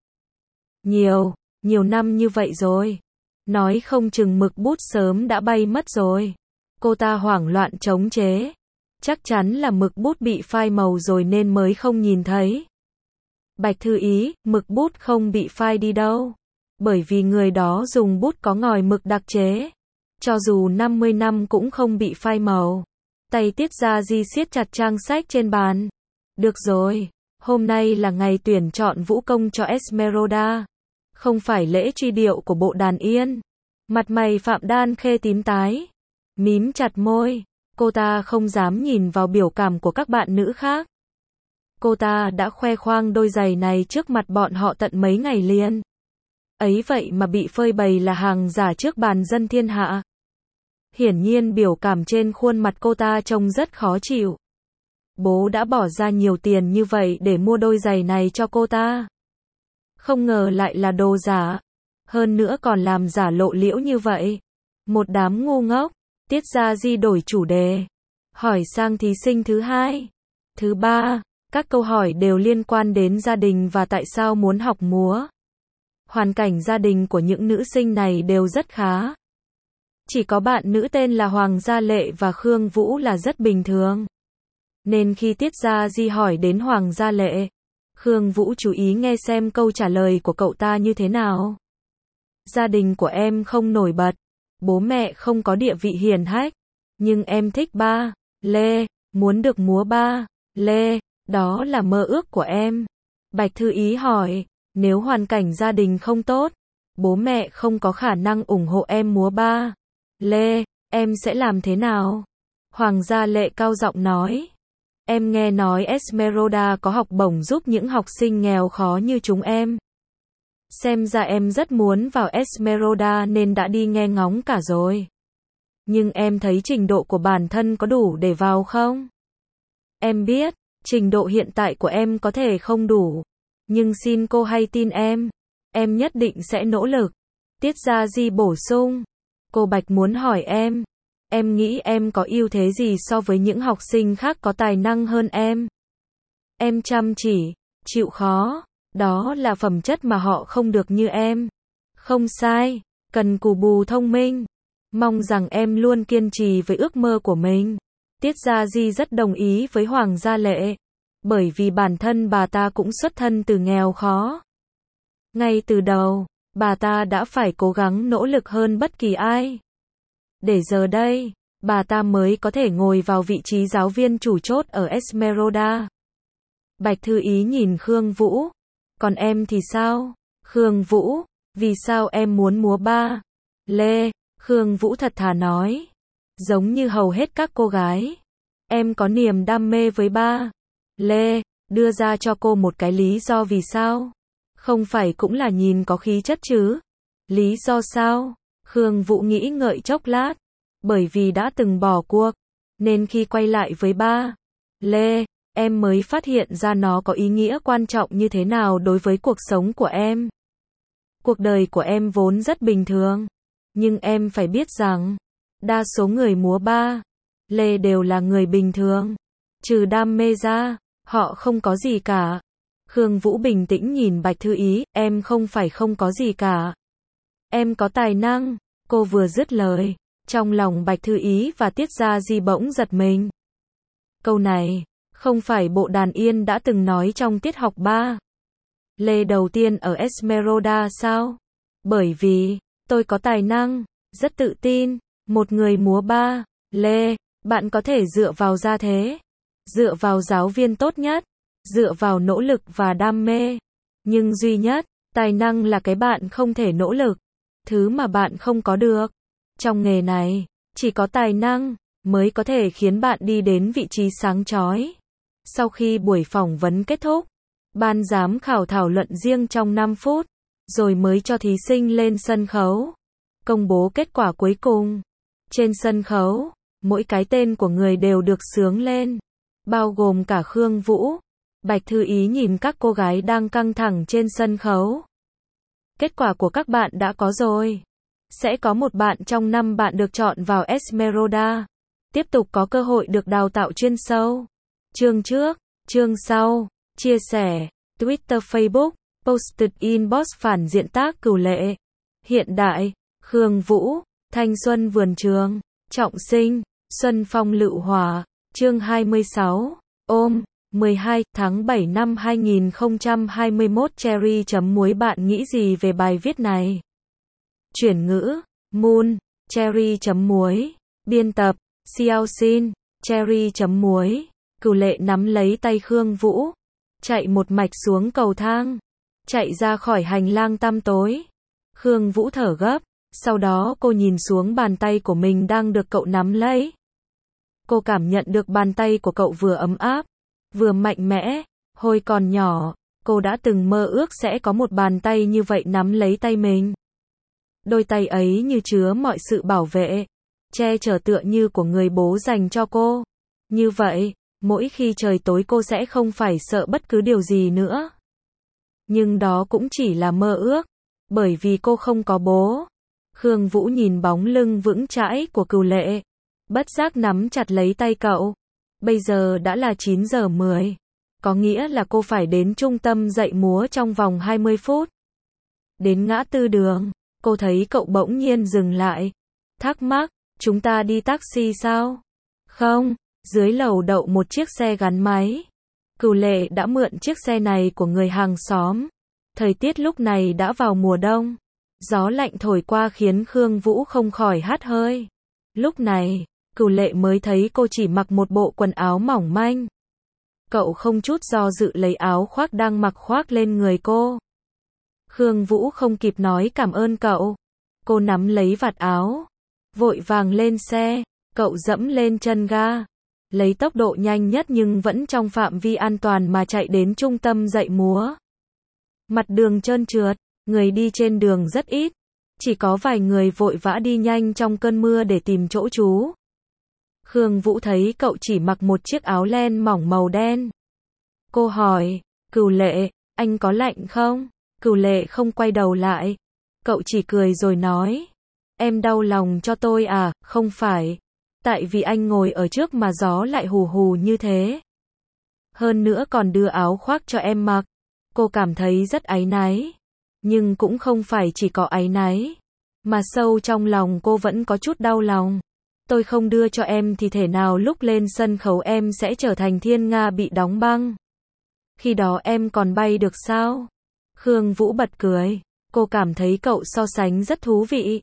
Nhiều năm như vậy rồi. Nói không chừng mực bút sớm đã bay mất rồi. Cô ta hoảng loạn chống chế. Chắc chắn là mực bút bị phai màu rồi nên mới không nhìn thấy. Bạch Thư Ý, mực bút không bị phai đi đâu. Bởi vì người đó dùng bút có ngòi mực đặc chế. Cho dù 50 năm cũng không bị phai màu. Tay Tiết Gia Di siết chặt trang sách trên bàn. Được rồi, hôm nay là ngày tuyển chọn vũ công cho Esmeralda. Không phải lễ truy điệu của bộ đàn yên. Mặt mày Phạm Đan Khê tím tái. Mím chặt môi. Cô ta không dám nhìn vào biểu cảm của các bạn nữ khác. Cô ta đã khoe khoang đôi giày này trước mặt bọn họ tận mấy ngày liền. Ấy vậy mà bị phơi bày là hàng giả trước bàn dân thiên hạ. Hiển nhiên biểu cảm trên khuôn mặt cô ta trông rất khó chịu. Bố đã bỏ ra nhiều tiền như vậy để mua đôi giày này cho cô ta. Không ngờ lại là đồ giả. Hơn nữa còn làm giả lộ liễu như vậy. Một đám ngu ngốc. Tiết Gia Di đổi chủ đề. Hỏi sang thí sinh thứ hai. Thứ ba, các câu hỏi đều liên quan đến gia đình và tại sao muốn học múa. Hoàn cảnh gia đình của những nữ sinh này đều rất khá. Chỉ có bạn nữ tên là Hoàng Gia Lệ và Khương Vũ là rất bình thường. Nên khi Tiết Gia Di hỏi đến Hoàng Gia Lệ, Khương Vũ chú ý nghe xem câu trả lời của cậu ta như thế nào. Gia đình của em không nổi bật, bố mẹ không có địa vị hiển hách, nhưng em thích ba lê, muốn được múa ba lê, đó là mơ ước của em. Bạch Thư Ý hỏi, nếu hoàn cảnh gia đình không tốt, bố mẹ không có khả năng ủng hộ em múa ba lê, em sẽ làm thế nào? Hoàng Gia Lệ cao giọng nói, em nghe nói Esmeralda có học bổng giúp những học sinh nghèo khó như chúng em. Xem ra em rất muốn vào Esmeralda nên đã đi nghe ngóng cả rồi. Nhưng em thấy trình độ của bản thân có đủ để vào không? Em biết, trình độ hiện tại của em có thể không đủ. Nhưng xin cô hãy tin em nhất định sẽ nỗ lực. Tiết Gia Di bổ sung. Cô Bạch muốn hỏi em nghĩ em có ưu thế gì so với những học sinh khác có tài năng hơn em? Em chăm chỉ, chịu khó, đó là phẩm chất mà họ không được như em. Không sai, cần cù bù thông minh. Mong rằng em luôn kiên trì với ước mơ của mình. Tiết Gia Di rất đồng ý với Hoàng Gia Lệ. Bởi vì bản thân bà ta cũng xuất thân từ nghèo khó. Ngay từ đầu, bà ta đã phải cố gắng nỗ lực hơn bất kỳ ai. Để giờ đây, bà ta mới có thể ngồi vào vị trí giáo viên chủ chốt ở Esmeralda. Bạch Thư Ý nhìn Khương Vũ. Còn em thì sao? Khương Vũ, vì sao em muốn múa ba lê? Khương Vũ thật thà nói. Giống như hầu hết các cô gái, em có niềm đam mê với ba lê. Đưa ra cho cô một cái lý do vì sao? Không phải cũng là nhìn có khí chất chứ? Lý do sao? Khương Vũ nghĩ ngợi chốc lát. Bởi vì đã từng bỏ cuộc, nên khi quay lại với ba lê, em mới phát hiện ra nó có ý nghĩa quan trọng như thế nào đối với cuộc sống của em. Cuộc đời của em vốn rất bình thường, nhưng em phải biết rằng, đa số người múa ba lê đều là người bình thường. Trừ đam mê ra, họ không có gì cả. Khương Vũ bình tĩnh nhìn Bạch Thư Ý, em không phải không có gì cả. Em có tài năng. Cô vừa dứt lời, trong lòng Bạch Thư Ý và Tiết Gia Di bỗng giật mình. Câu này, không phải bộ đàn yên đã từng nói trong tiết học ba lê đầu tiên ở Esmeralda sao? Bởi vì, tôi có tài năng, rất tự tin, một người múa ba lê, bạn có thể dựa vào gia thế, dựa vào giáo viên tốt nhất, dựa vào nỗ lực và đam mê. Nhưng duy nhất, tài năng là cái bạn không thể nỗ lực, thứ mà bạn không có được. Trong nghề này, chỉ có tài năng mới có thể khiến bạn đi đến vị trí sáng chói. Sau khi buổi phỏng vấn kết thúc, ban giám khảo thảo luận riêng trong 5 phút, rồi mới cho thí sinh lên sân khấu, công bố kết quả cuối cùng. Trên sân khấu, mỗi cái tên của người đều được xướng lên. bao gồm cả Khương Vũ. Bạch Thư Ý nhìn các cô gái đang căng thẳng trên sân khấu. Kết quả của các bạn đã có rồi. Sẽ có một bạn trong 5 bạn được chọn vào Esmeralda. Tiếp tục có cơ hội được đào tạo chuyên sâu. Chương trước, chương sau, chia sẻ, Twitter Facebook, posted inbox phản diện tác Cửu Lệ. Hiện đại, Khương Vũ, thanh xuân vườn trường, trọng sinh, xuân phong lựu hỏa, chương 26, ôm, 12 tháng 7 năm 2021 Cherry.muối bạn nghĩ gì về bài viết này? Chuyển ngữ, Moon, Cherry.muối, biên tập, Xiao Xin, Cherry.muối, Cửu Lệ nắm lấy tay Khương Vũ, chạy một mạch xuống cầu thang, chạy ra khỏi hành lang tăm tối. Khương Vũ thở gấp, sau đó cô nhìn xuống bàn tay của mình đang được cậu nắm lấy. Cô cảm nhận được bàn tay của cậu vừa ấm áp, vừa mạnh mẽ. Hồi còn nhỏ, cô đã từng mơ ước sẽ có một bàn tay như vậy nắm lấy tay mình. Đôi tay ấy như chứa mọi sự bảo vệ, che chở tựa như của người bố dành cho cô. Như vậy, mỗi khi trời tối cô sẽ không phải sợ bất cứ điều gì nữa. Nhưng đó cũng chỉ là mơ ước, bởi vì cô không có bố. Khương Vũ nhìn bóng lưng vững chãi của Cửu Lệ, bất giác nắm chặt lấy tay cậu. Bây giờ đã là 9 giờ 10, có nghĩa là cô phải đến trung tâm dạy múa trong vòng 20 phút. Đến ngã tư đường, cô thấy cậu bỗng nhiên dừng lại, thắc mắc, chúng ta đi taxi sao? Không, dưới lầu đậu một chiếc xe gắn máy. Cửu Lệ đã mượn chiếc xe này của người hàng xóm. Thời tiết lúc này đã vào mùa đông. Gió lạnh thổi qua khiến Khương Vũ không khỏi hắt hơi. Lúc này, Cửu Lệ mới thấy cô chỉ mặc một bộ quần áo mỏng manh. Cậu không chút do dự lấy áo khoác đang mặc khoác lên người cô. Khương Vũ không kịp nói cảm ơn cậu. Cô nắm lấy vạt áo, vội vàng lên xe. Cậu dẫm lên chân ga, lấy tốc độ nhanh nhất nhưng vẫn trong phạm vi an toàn mà chạy đến trung tâm dạy múa. Mặt đường trơn trượt, người đi trên đường rất ít, chỉ có vài người vội vã đi nhanh trong cơn mưa để tìm chỗ trú. Khương Vũ thấy cậu chỉ mặc một chiếc áo len mỏng màu đen. Cô hỏi, Cửu Lệ, anh có lạnh không? Cửu Lệ không quay đầu lại. Cậu chỉ cười rồi nói, em đau lòng cho tôi à? Không phải. Tại vì anh ngồi ở trước mà gió lại hù hù như thế. Hơn nữa còn đưa áo khoác cho em mặc. Cô cảm thấy rất áy náy. Nhưng cũng không phải chỉ có áy náy, mà sâu trong lòng cô vẫn có chút đau lòng. Tôi không đưa cho em thì thể nào lúc lên sân khấu em sẽ trở thành thiên nga bị đóng băng. Khi đó em còn bay được sao? Khương Vũ bật cười. Cô cảm thấy cậu so sánh rất thú vị.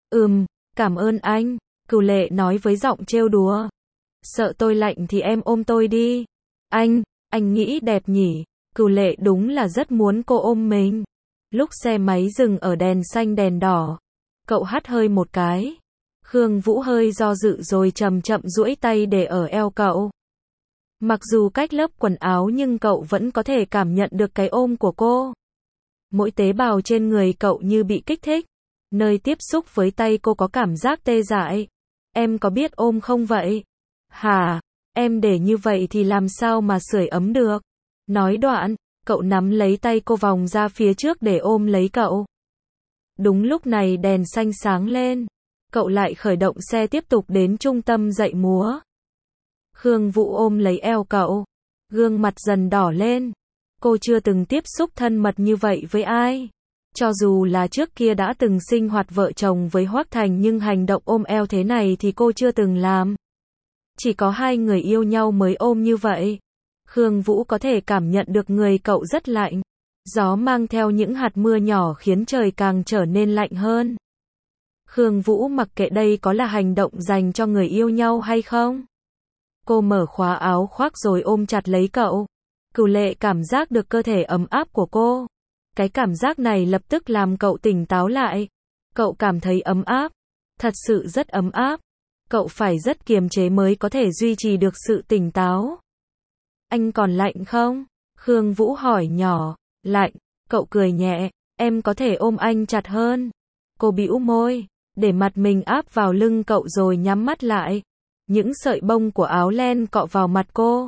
Cảm ơn anh. Cửu Lệ nói với giọng trêu đùa. Sợ tôi lạnh thì em ôm tôi đi. Anh nghĩ đẹp nhỉ? Cửu Lệ đúng là rất muốn cô ôm mình. Lúc xe máy dừng ở đèn xanh đèn đỏ, cậu hắt hơi một cái. Khương Vũ hơi do dự rồi chậm chậm duỗi tay để ở eo cậu. Mặc dù cách lớp quần áo nhưng cậu vẫn có thể cảm nhận được cái ôm của cô. Mỗi tế bào trên người cậu như bị kích thích. Nơi tiếp xúc với tay cô có cảm giác tê dại. Em có biết ôm không vậy? Hả? Em để như vậy thì làm sao mà sưởi ấm được? Nói đoạn, cậu nắm lấy tay cô vòng ra phía trước để ôm lấy cậu. Đúng lúc này đèn xanh sáng lên. Cậu lại khởi động xe tiếp tục đến trung tâm dạy múa. Khương Vũ ôm lấy eo cậu. Gương mặt dần đỏ lên. Cô chưa từng tiếp xúc thân mật như vậy với ai. Cho dù là trước kia đã từng sinh hoạt vợ chồng với Hoắc Thành nhưng hành động ôm eo thế này thì cô chưa từng làm. Chỉ có hai người yêu nhau mới ôm như vậy. Khương Vũ có thể cảm nhận được người cậu rất lạnh. Gió mang theo những hạt mưa nhỏ khiến trời càng trở nên lạnh hơn. Khương Vũ mặc kệ đây có là hành động dành cho người yêu nhau hay không. Cô mở khóa áo khoác rồi ôm chặt lấy cậu. Cửu Lệ cảm giác được cơ thể ấm áp của cô. Cái cảm giác này lập tức làm cậu tỉnh táo lại. Cậu cảm thấy ấm áp. Thật sự rất ấm áp. Cậu phải rất kiềm chế mới có thể duy trì được sự tỉnh táo. Anh còn lạnh không? Khương Vũ hỏi nhỏ. Lạnh. Cậu cười nhẹ. Em có thể ôm anh chặt hơn. Cô bĩu môi, để mặt mình áp vào lưng cậu rồi nhắm mắt lại. Những sợi bông của áo len cọ vào mặt cô.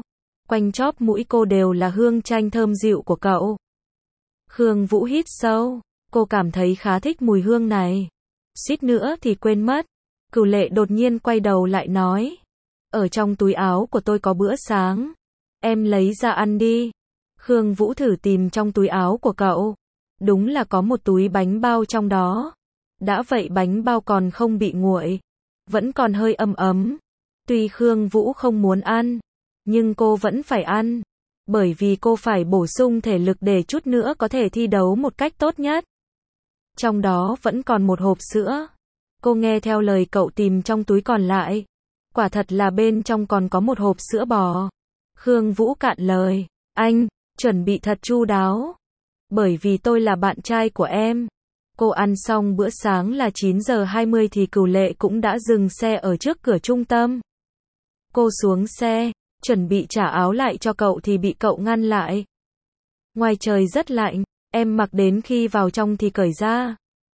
Quanh chóp mũi cô đều là hương chanh thơm dịu của cậu. Khương Vũ hít sâu, cô cảm thấy khá thích mùi hương này. Suýt nữa thì quên mất. Cửu Lệ đột nhiên quay đầu lại nói. Ở trong túi áo của tôi có bữa sáng. Em lấy ra ăn đi. Khương Vũ thử tìm trong túi áo của cậu. Đúng là có một túi bánh bao trong đó. Đã vậy bánh bao còn không bị nguội. Vẫn còn hơi ấm ấm. Tuy Khương Vũ không muốn ăn, nhưng cô vẫn phải ăn. Bởi vì cô phải bổ sung thể lực để chút nữa có thể thi đấu một cách tốt nhất. Trong đó vẫn còn một hộp sữa. Cô nghe theo lời cậu tìm trong túi còn lại. Quả thật là bên trong còn có một hộp sữa bò. Khương Vũ cạn lời. Anh, chuẩn bị thật chu đáo. Bởi vì tôi là bạn trai của em. Cô ăn xong bữa sáng là 9 giờ 20 thì Cửu Lệ cũng đã dừng xe ở trước cửa trung tâm. Cô xuống xe, chuẩn bị trả áo lại cho cậu thì bị cậu ngăn lại. Ngoài trời rất lạnh, em mặc đến khi vào trong thì cởi ra.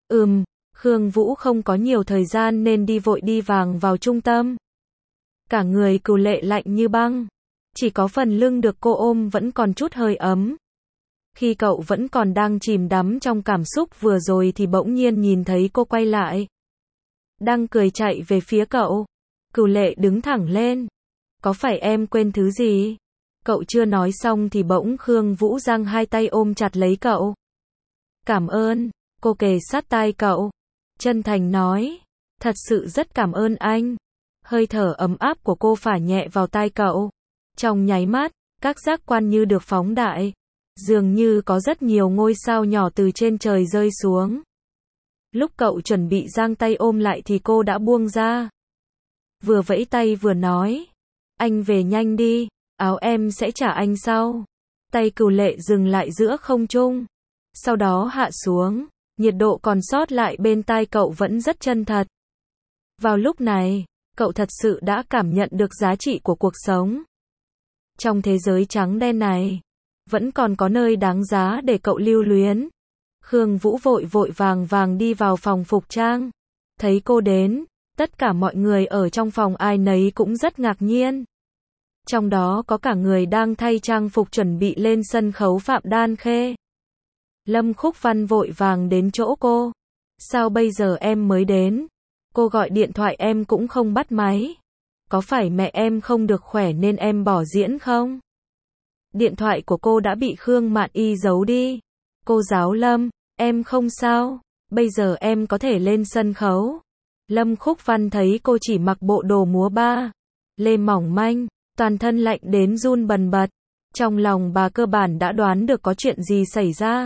Khương Vũ không có nhiều thời gian nên đi vội đi vàng vào trung tâm. Cả người Cửu Lệ lạnh như băng. Chỉ có phần lưng được cô ôm vẫn còn chút hơi ấm. Khi cậu vẫn còn đang chìm đắm trong cảm xúc vừa rồi thì bỗng nhiên nhìn thấy cô quay lại. Đang cười chạy về phía cậu. Cửu Lệ đứng thẳng lên. Có phải em quên thứ gì? Cậu chưa nói xong thì bỗng Khương Vũ giang hai tay ôm chặt lấy cậu. Cảm ơn. Cô kề sát tai cậu. Chân thành nói. Thật sự rất cảm ơn anh. Hơi thở ấm áp của cô phả nhẹ vào tai cậu. Trong nháy mắt, các giác quan như được phóng đại. Dường như có rất nhiều ngôi sao nhỏ từ trên trời rơi xuống. Lúc cậu chuẩn bị giang tay ôm lại thì cô đã buông ra. Vừa vẫy tay vừa nói. Anh về nhanh đi, áo em sẽ trả anh sau. Tay Cửu Lệ dừng lại giữa không trung. Sau đó hạ xuống, nhiệt độ còn sót lại bên tai cậu vẫn rất chân thật. Vào lúc này, cậu thật sự đã cảm nhận được giá trị của cuộc sống. Trong thế giới trắng đen này, vẫn còn có nơi đáng giá để cậu lưu luyến. Khương Vũ vội vội vàng vàng đi vào phòng phục trang. Thấy cô đến, tất cả mọi người ở trong phòng ai nấy cũng rất ngạc nhiên. Trong đó có cả người đang thay trang phục chuẩn bị lên sân khấu Phạm Đan Khê. Lâm Khúc Văn vội vàng đến chỗ cô. Sao bây giờ em mới đến? Cô gọi điện thoại em cũng không bắt máy. Có phải mẹ em không được khỏe nên em bỏ diễn không? Điện thoại của cô đã bị Khương Mạn Y giấu đi. Cô giáo Lâm, em không sao. Bây giờ em có thể lên sân khấu. Lâm Khúc Văn thấy cô chỉ mặc bộ đồ múa ba lê mỏng manh, toàn thân lạnh đến run bần bật. Trong lòng bà cơ bản đã đoán được có chuyện gì xảy ra.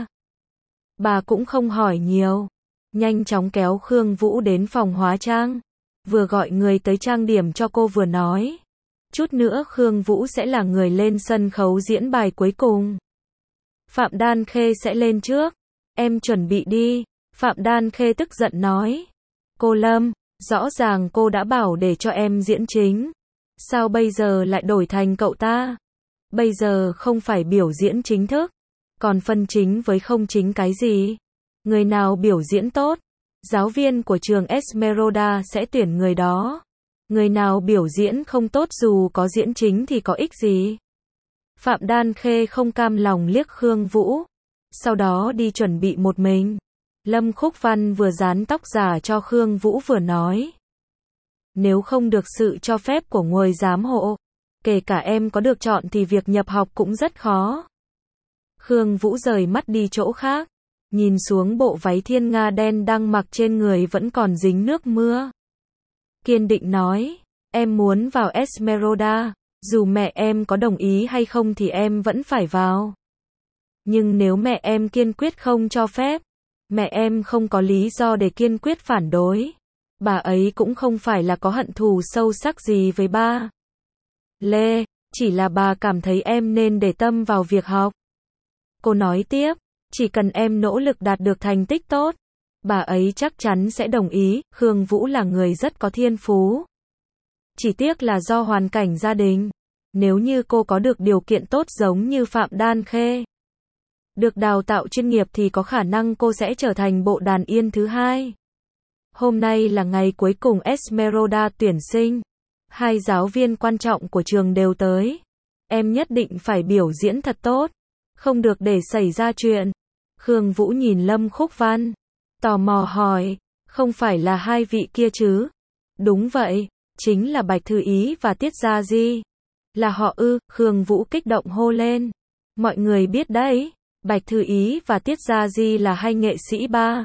Bà cũng không hỏi nhiều. Nhanh chóng kéo Khương Vũ đến phòng hóa trang. Vừa gọi người tới trang điểm cho cô vừa nói. Chút nữa Khương Vũ sẽ là người lên sân khấu diễn bài cuối cùng. Phạm Đan Khê sẽ lên trước. Em chuẩn bị đi. Phạm Đan Khê tức giận nói. Cô Lâm, rõ ràng cô đã bảo để cho em diễn chính. Sao bây giờ lại đổi thành cậu ta? Bây giờ không phải biểu diễn chính thức. Còn phân chính với không chính cái gì? Người nào biểu diễn tốt? Giáo viên của trường Esmeralda sẽ tuyển người đó. Người nào biểu diễn không tốt dù có diễn chính thì có ích gì? Phạm Đan Khê không cam lòng liếc Khương Vũ. Sau đó đi chuẩn bị một mình. Lâm Khúc Văn vừa dán tóc giả cho Khương Vũ vừa nói. Nếu không được sự cho phép của ngôi giám hộ, kể cả em có được chọn thì việc nhập học cũng rất khó. Khương Vũ rời mắt đi chỗ khác. Nhìn xuống bộ váy thiên nga đen đang mặc trên người vẫn còn dính nước mưa. Kiên định nói, em muốn vào Esmeralda, dù mẹ em có đồng ý hay không thì em vẫn phải vào. Nhưng nếu mẹ em kiên quyết không cho phép, mẹ em không có lý do để kiên quyết phản đối. Bà ấy cũng không phải là có hận thù sâu sắc gì với ba Lê, chỉ là bà cảm thấy em nên để tâm vào việc học. Cô nói tiếp, chỉ cần em nỗ lực đạt được thành tích tốt, bà ấy chắc chắn sẽ đồng ý. Khương Vũ là người rất có thiên phú. Chỉ tiếc là do hoàn cảnh gia đình. Nếu như cô có được điều kiện tốt giống như Phạm Đan Khê, được đào tạo chuyên nghiệp thì có khả năng cô sẽ trở thành bộ đàn yên thứ hai. Hôm nay là ngày cuối cùng Esmeralda tuyển sinh. Hai giáo viên quan trọng của trường đều tới. Em nhất định phải biểu diễn thật tốt. Không được để xảy ra chuyện. Khương Vũ nhìn Lâm Khúc Văn. Tò mò hỏi. Không phải là hai vị kia chứ? Đúng vậy. Chính là Bạch Thư Ý và Tiết Gia Di. Là họ ư? Khương Vũ kích động hô lên. Mọi người biết đấy. Bạch Thư Ý và Tiết Gia Di là hai nghệ sĩ ba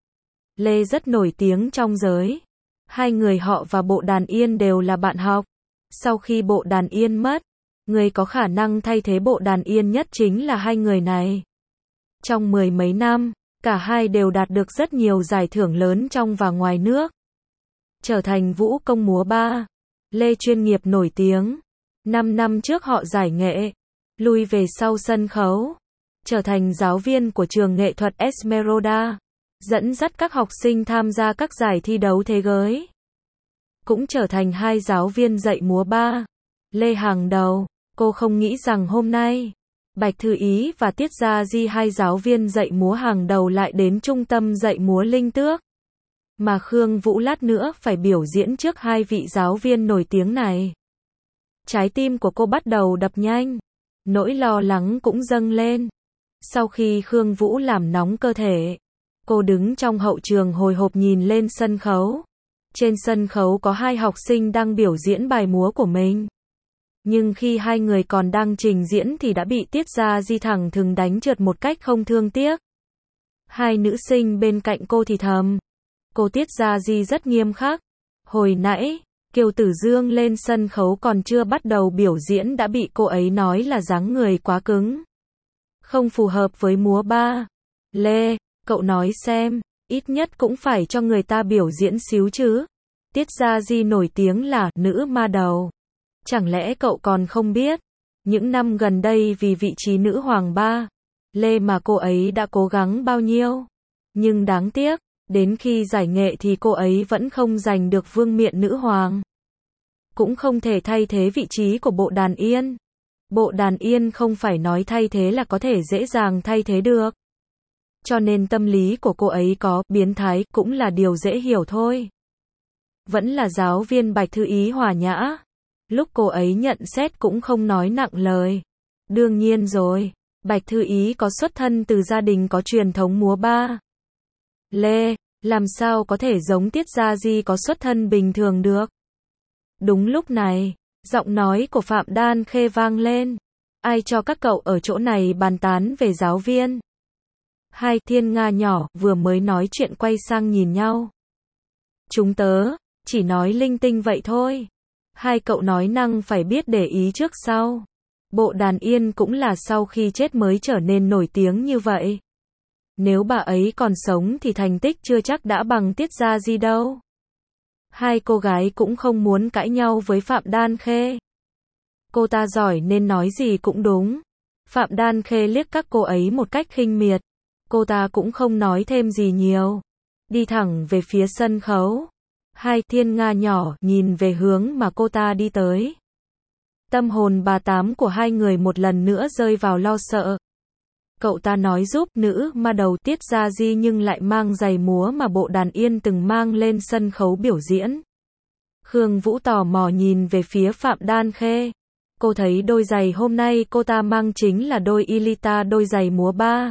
lê rất nổi tiếng trong giới. Hai người họ và Bộ Đàn Yên đều là bạn học. Sau khi Bộ Đàn Yên mất, người có khả năng thay thế Bộ Đàn Yên nhất chính là hai người này. Trong mười mấy năm, cả hai đều đạt được rất nhiều giải thưởng lớn trong và ngoài nước. Trở thành vũ công múa ba lê chuyên nghiệp nổi tiếng. 5 năm trước họ giải nghệ, lui về sau sân khấu, trở thành giáo viên của trường nghệ thuật Esmeralda, dẫn dắt các học sinh tham gia các giải thi đấu thế giới. Cũng trở thành hai giáo viên dạy múa ba lê hàng đầu. Cô không nghĩ rằng hôm nay, Bạch Thư Ý và Tiết Gia Di, hai giáo viên dạy múa hàng đầu, lại đến trung tâm dạy múa Linh Tước. Mà Khương Vũ lát nữa phải biểu diễn trước hai vị giáo viên nổi tiếng này. Trái tim của cô bắt đầu đập nhanh. Nỗi lo lắng cũng dâng lên. Sau khi Khương Vũ làm nóng cơ thể, cô đứng trong hậu trường hồi hộp nhìn lên sân khấu. Trên sân khấu có hai học sinh đang biểu diễn bài múa của mình. Nhưng khi hai người còn đang trình diễn thì đã bị Tiết Gia Di thẳng thừng đánh trượt một cách không thương tiếc. Hai nữ sinh bên cạnh cô thì thầm. Cô Tiết Gia Di rất nghiêm khắc. Hồi nãy, Kiều Tử Dương lên sân khấu còn chưa bắt đầu biểu diễn đã bị cô ấy nói là dáng người quá cứng. Không phù hợp với múa ba lê. Cậu nói xem, ít nhất cũng phải cho người ta biểu diễn xíu chứ. Tiết Gia Di nổi tiếng là nữ ma đầu. Chẳng lẽ cậu còn không biết? Những năm gần đây vì vị trí nữ hoàng ba lê mà cô ấy đã cố gắng bao nhiêu. Nhưng đáng tiếc, đến khi giải nghệ thì cô ấy vẫn không giành được vương miện nữ hoàng. Cũng không thể thay thế vị trí của Bộ Đàn Yên. Bộ Đàn Yên không phải nói thay thế là có thể dễ dàng thay thế được. Cho nên tâm lý của cô ấy có biến thái cũng là điều dễ hiểu thôi. Vẫn là giáo viên Bạch Thư Ý hòa nhã. Lúc cô ấy nhận xét cũng không nói nặng lời. Đương nhiên rồi, Bạch Thư Ý có xuất thân từ gia đình có truyền thống múa ba lê, làm sao có thể giống Tiết Gia Di có xuất thân bình thường được. Đúng lúc này, giọng nói của Phạm Đan Khê vang lên. Ai cho các cậu ở chỗ này bàn tán về giáo viên? Hai thiên nga nhỏ vừa mới nói chuyện quay sang nhìn nhau. Chúng tớ chỉ nói linh tinh vậy thôi. Hai cậu nói năng phải biết để ý trước sau. Bộ Đàn Yên cũng là sau khi chết mới trở nên nổi tiếng như vậy. Nếu bà ấy còn sống thì thành tích chưa chắc đã bằng Tiết Gia Di đâu. Hai cô gái cũng không muốn cãi nhau với Phạm Đan Khê. Cô ta giỏi nên nói gì cũng đúng. Phạm Đan Khê liếc các cô ấy một cách khinh miệt. Cô ta cũng không nói thêm gì nhiều. Đi thẳng về phía sân khấu. Hai thiên nga nhỏ nhìn về hướng mà cô ta đi tới. Tâm hồn bà tám của hai người một lần nữa rơi vào lo sợ. Cậu ta nói giúp nữ ma đầu Tiết Gia Di nhưng lại mang giày múa mà Bộ Đàn Yên từng mang lên sân khấu biểu diễn. Khương Vũ tò mò nhìn về phía Phạm Đan Khê. Cô thấy đôi giày hôm nay cô ta mang chính là đôi Ilita, đôi giày múa ba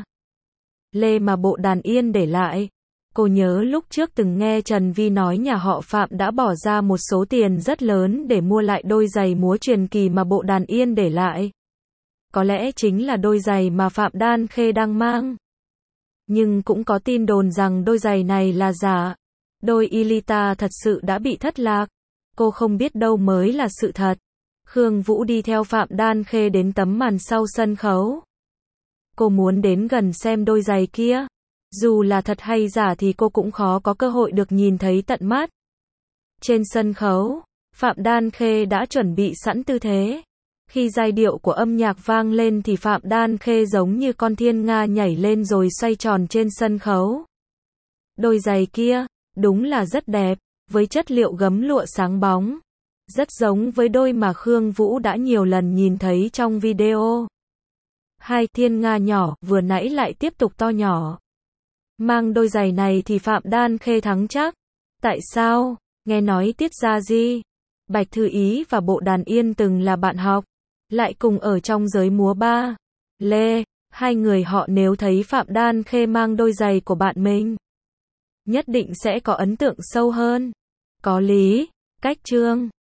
lê mà Bộ Đàn Yên để lại. Cô nhớ lúc trước từng nghe Trần Vi nói nhà họ Phạm đã bỏ ra một số tiền rất lớn để mua lại đôi giày múa truyền kỳ mà Bộ Đàn Yên để lại. Có lẽ chính là đôi giày mà Phạm Đan Khê đang mang. Nhưng cũng có tin đồn rằng đôi giày này là giả. Đôi Ilita thật sự đã bị thất lạc. Cô không biết đâu mới là sự thật. Khương Vũ đi theo Phạm Đan Khê đến tấm màn sau sân khấu. Cô muốn đến gần xem đôi giày kia. Dù là thật hay giả thì cô cũng khó có cơ hội được nhìn thấy tận mắt. Trên sân khấu, Phạm Đan Khê đã chuẩn bị sẵn tư thế. Khi giai điệu của âm nhạc vang lên thì Phạm Đan Khê giống như con thiên nga nhảy lên rồi xoay tròn trên sân khấu. Đôi giày kia, đúng là rất đẹp, với chất liệu gấm lụa sáng bóng. Rất giống với đôi mà Khương Vũ đã nhiều lần nhìn thấy trong video. Hai thiên nga nhỏ vừa nãy lại tiếp tục to nhỏ. Mang đôi giày này thì Phạm Đan Khê thắng chắc. Tại sao? Nghe nói Tiết Gia Di, Bạch Thư Ý và Bộ Đàn Yên từng là bạn học. lại cùng ở trong giới múa ba lê, hai người họ nếu thấy Phạm Đan Khê mang đôi giày của bạn mình, nhất định sẽ có ấn tượng sâu hơn. Có lý, cách Trương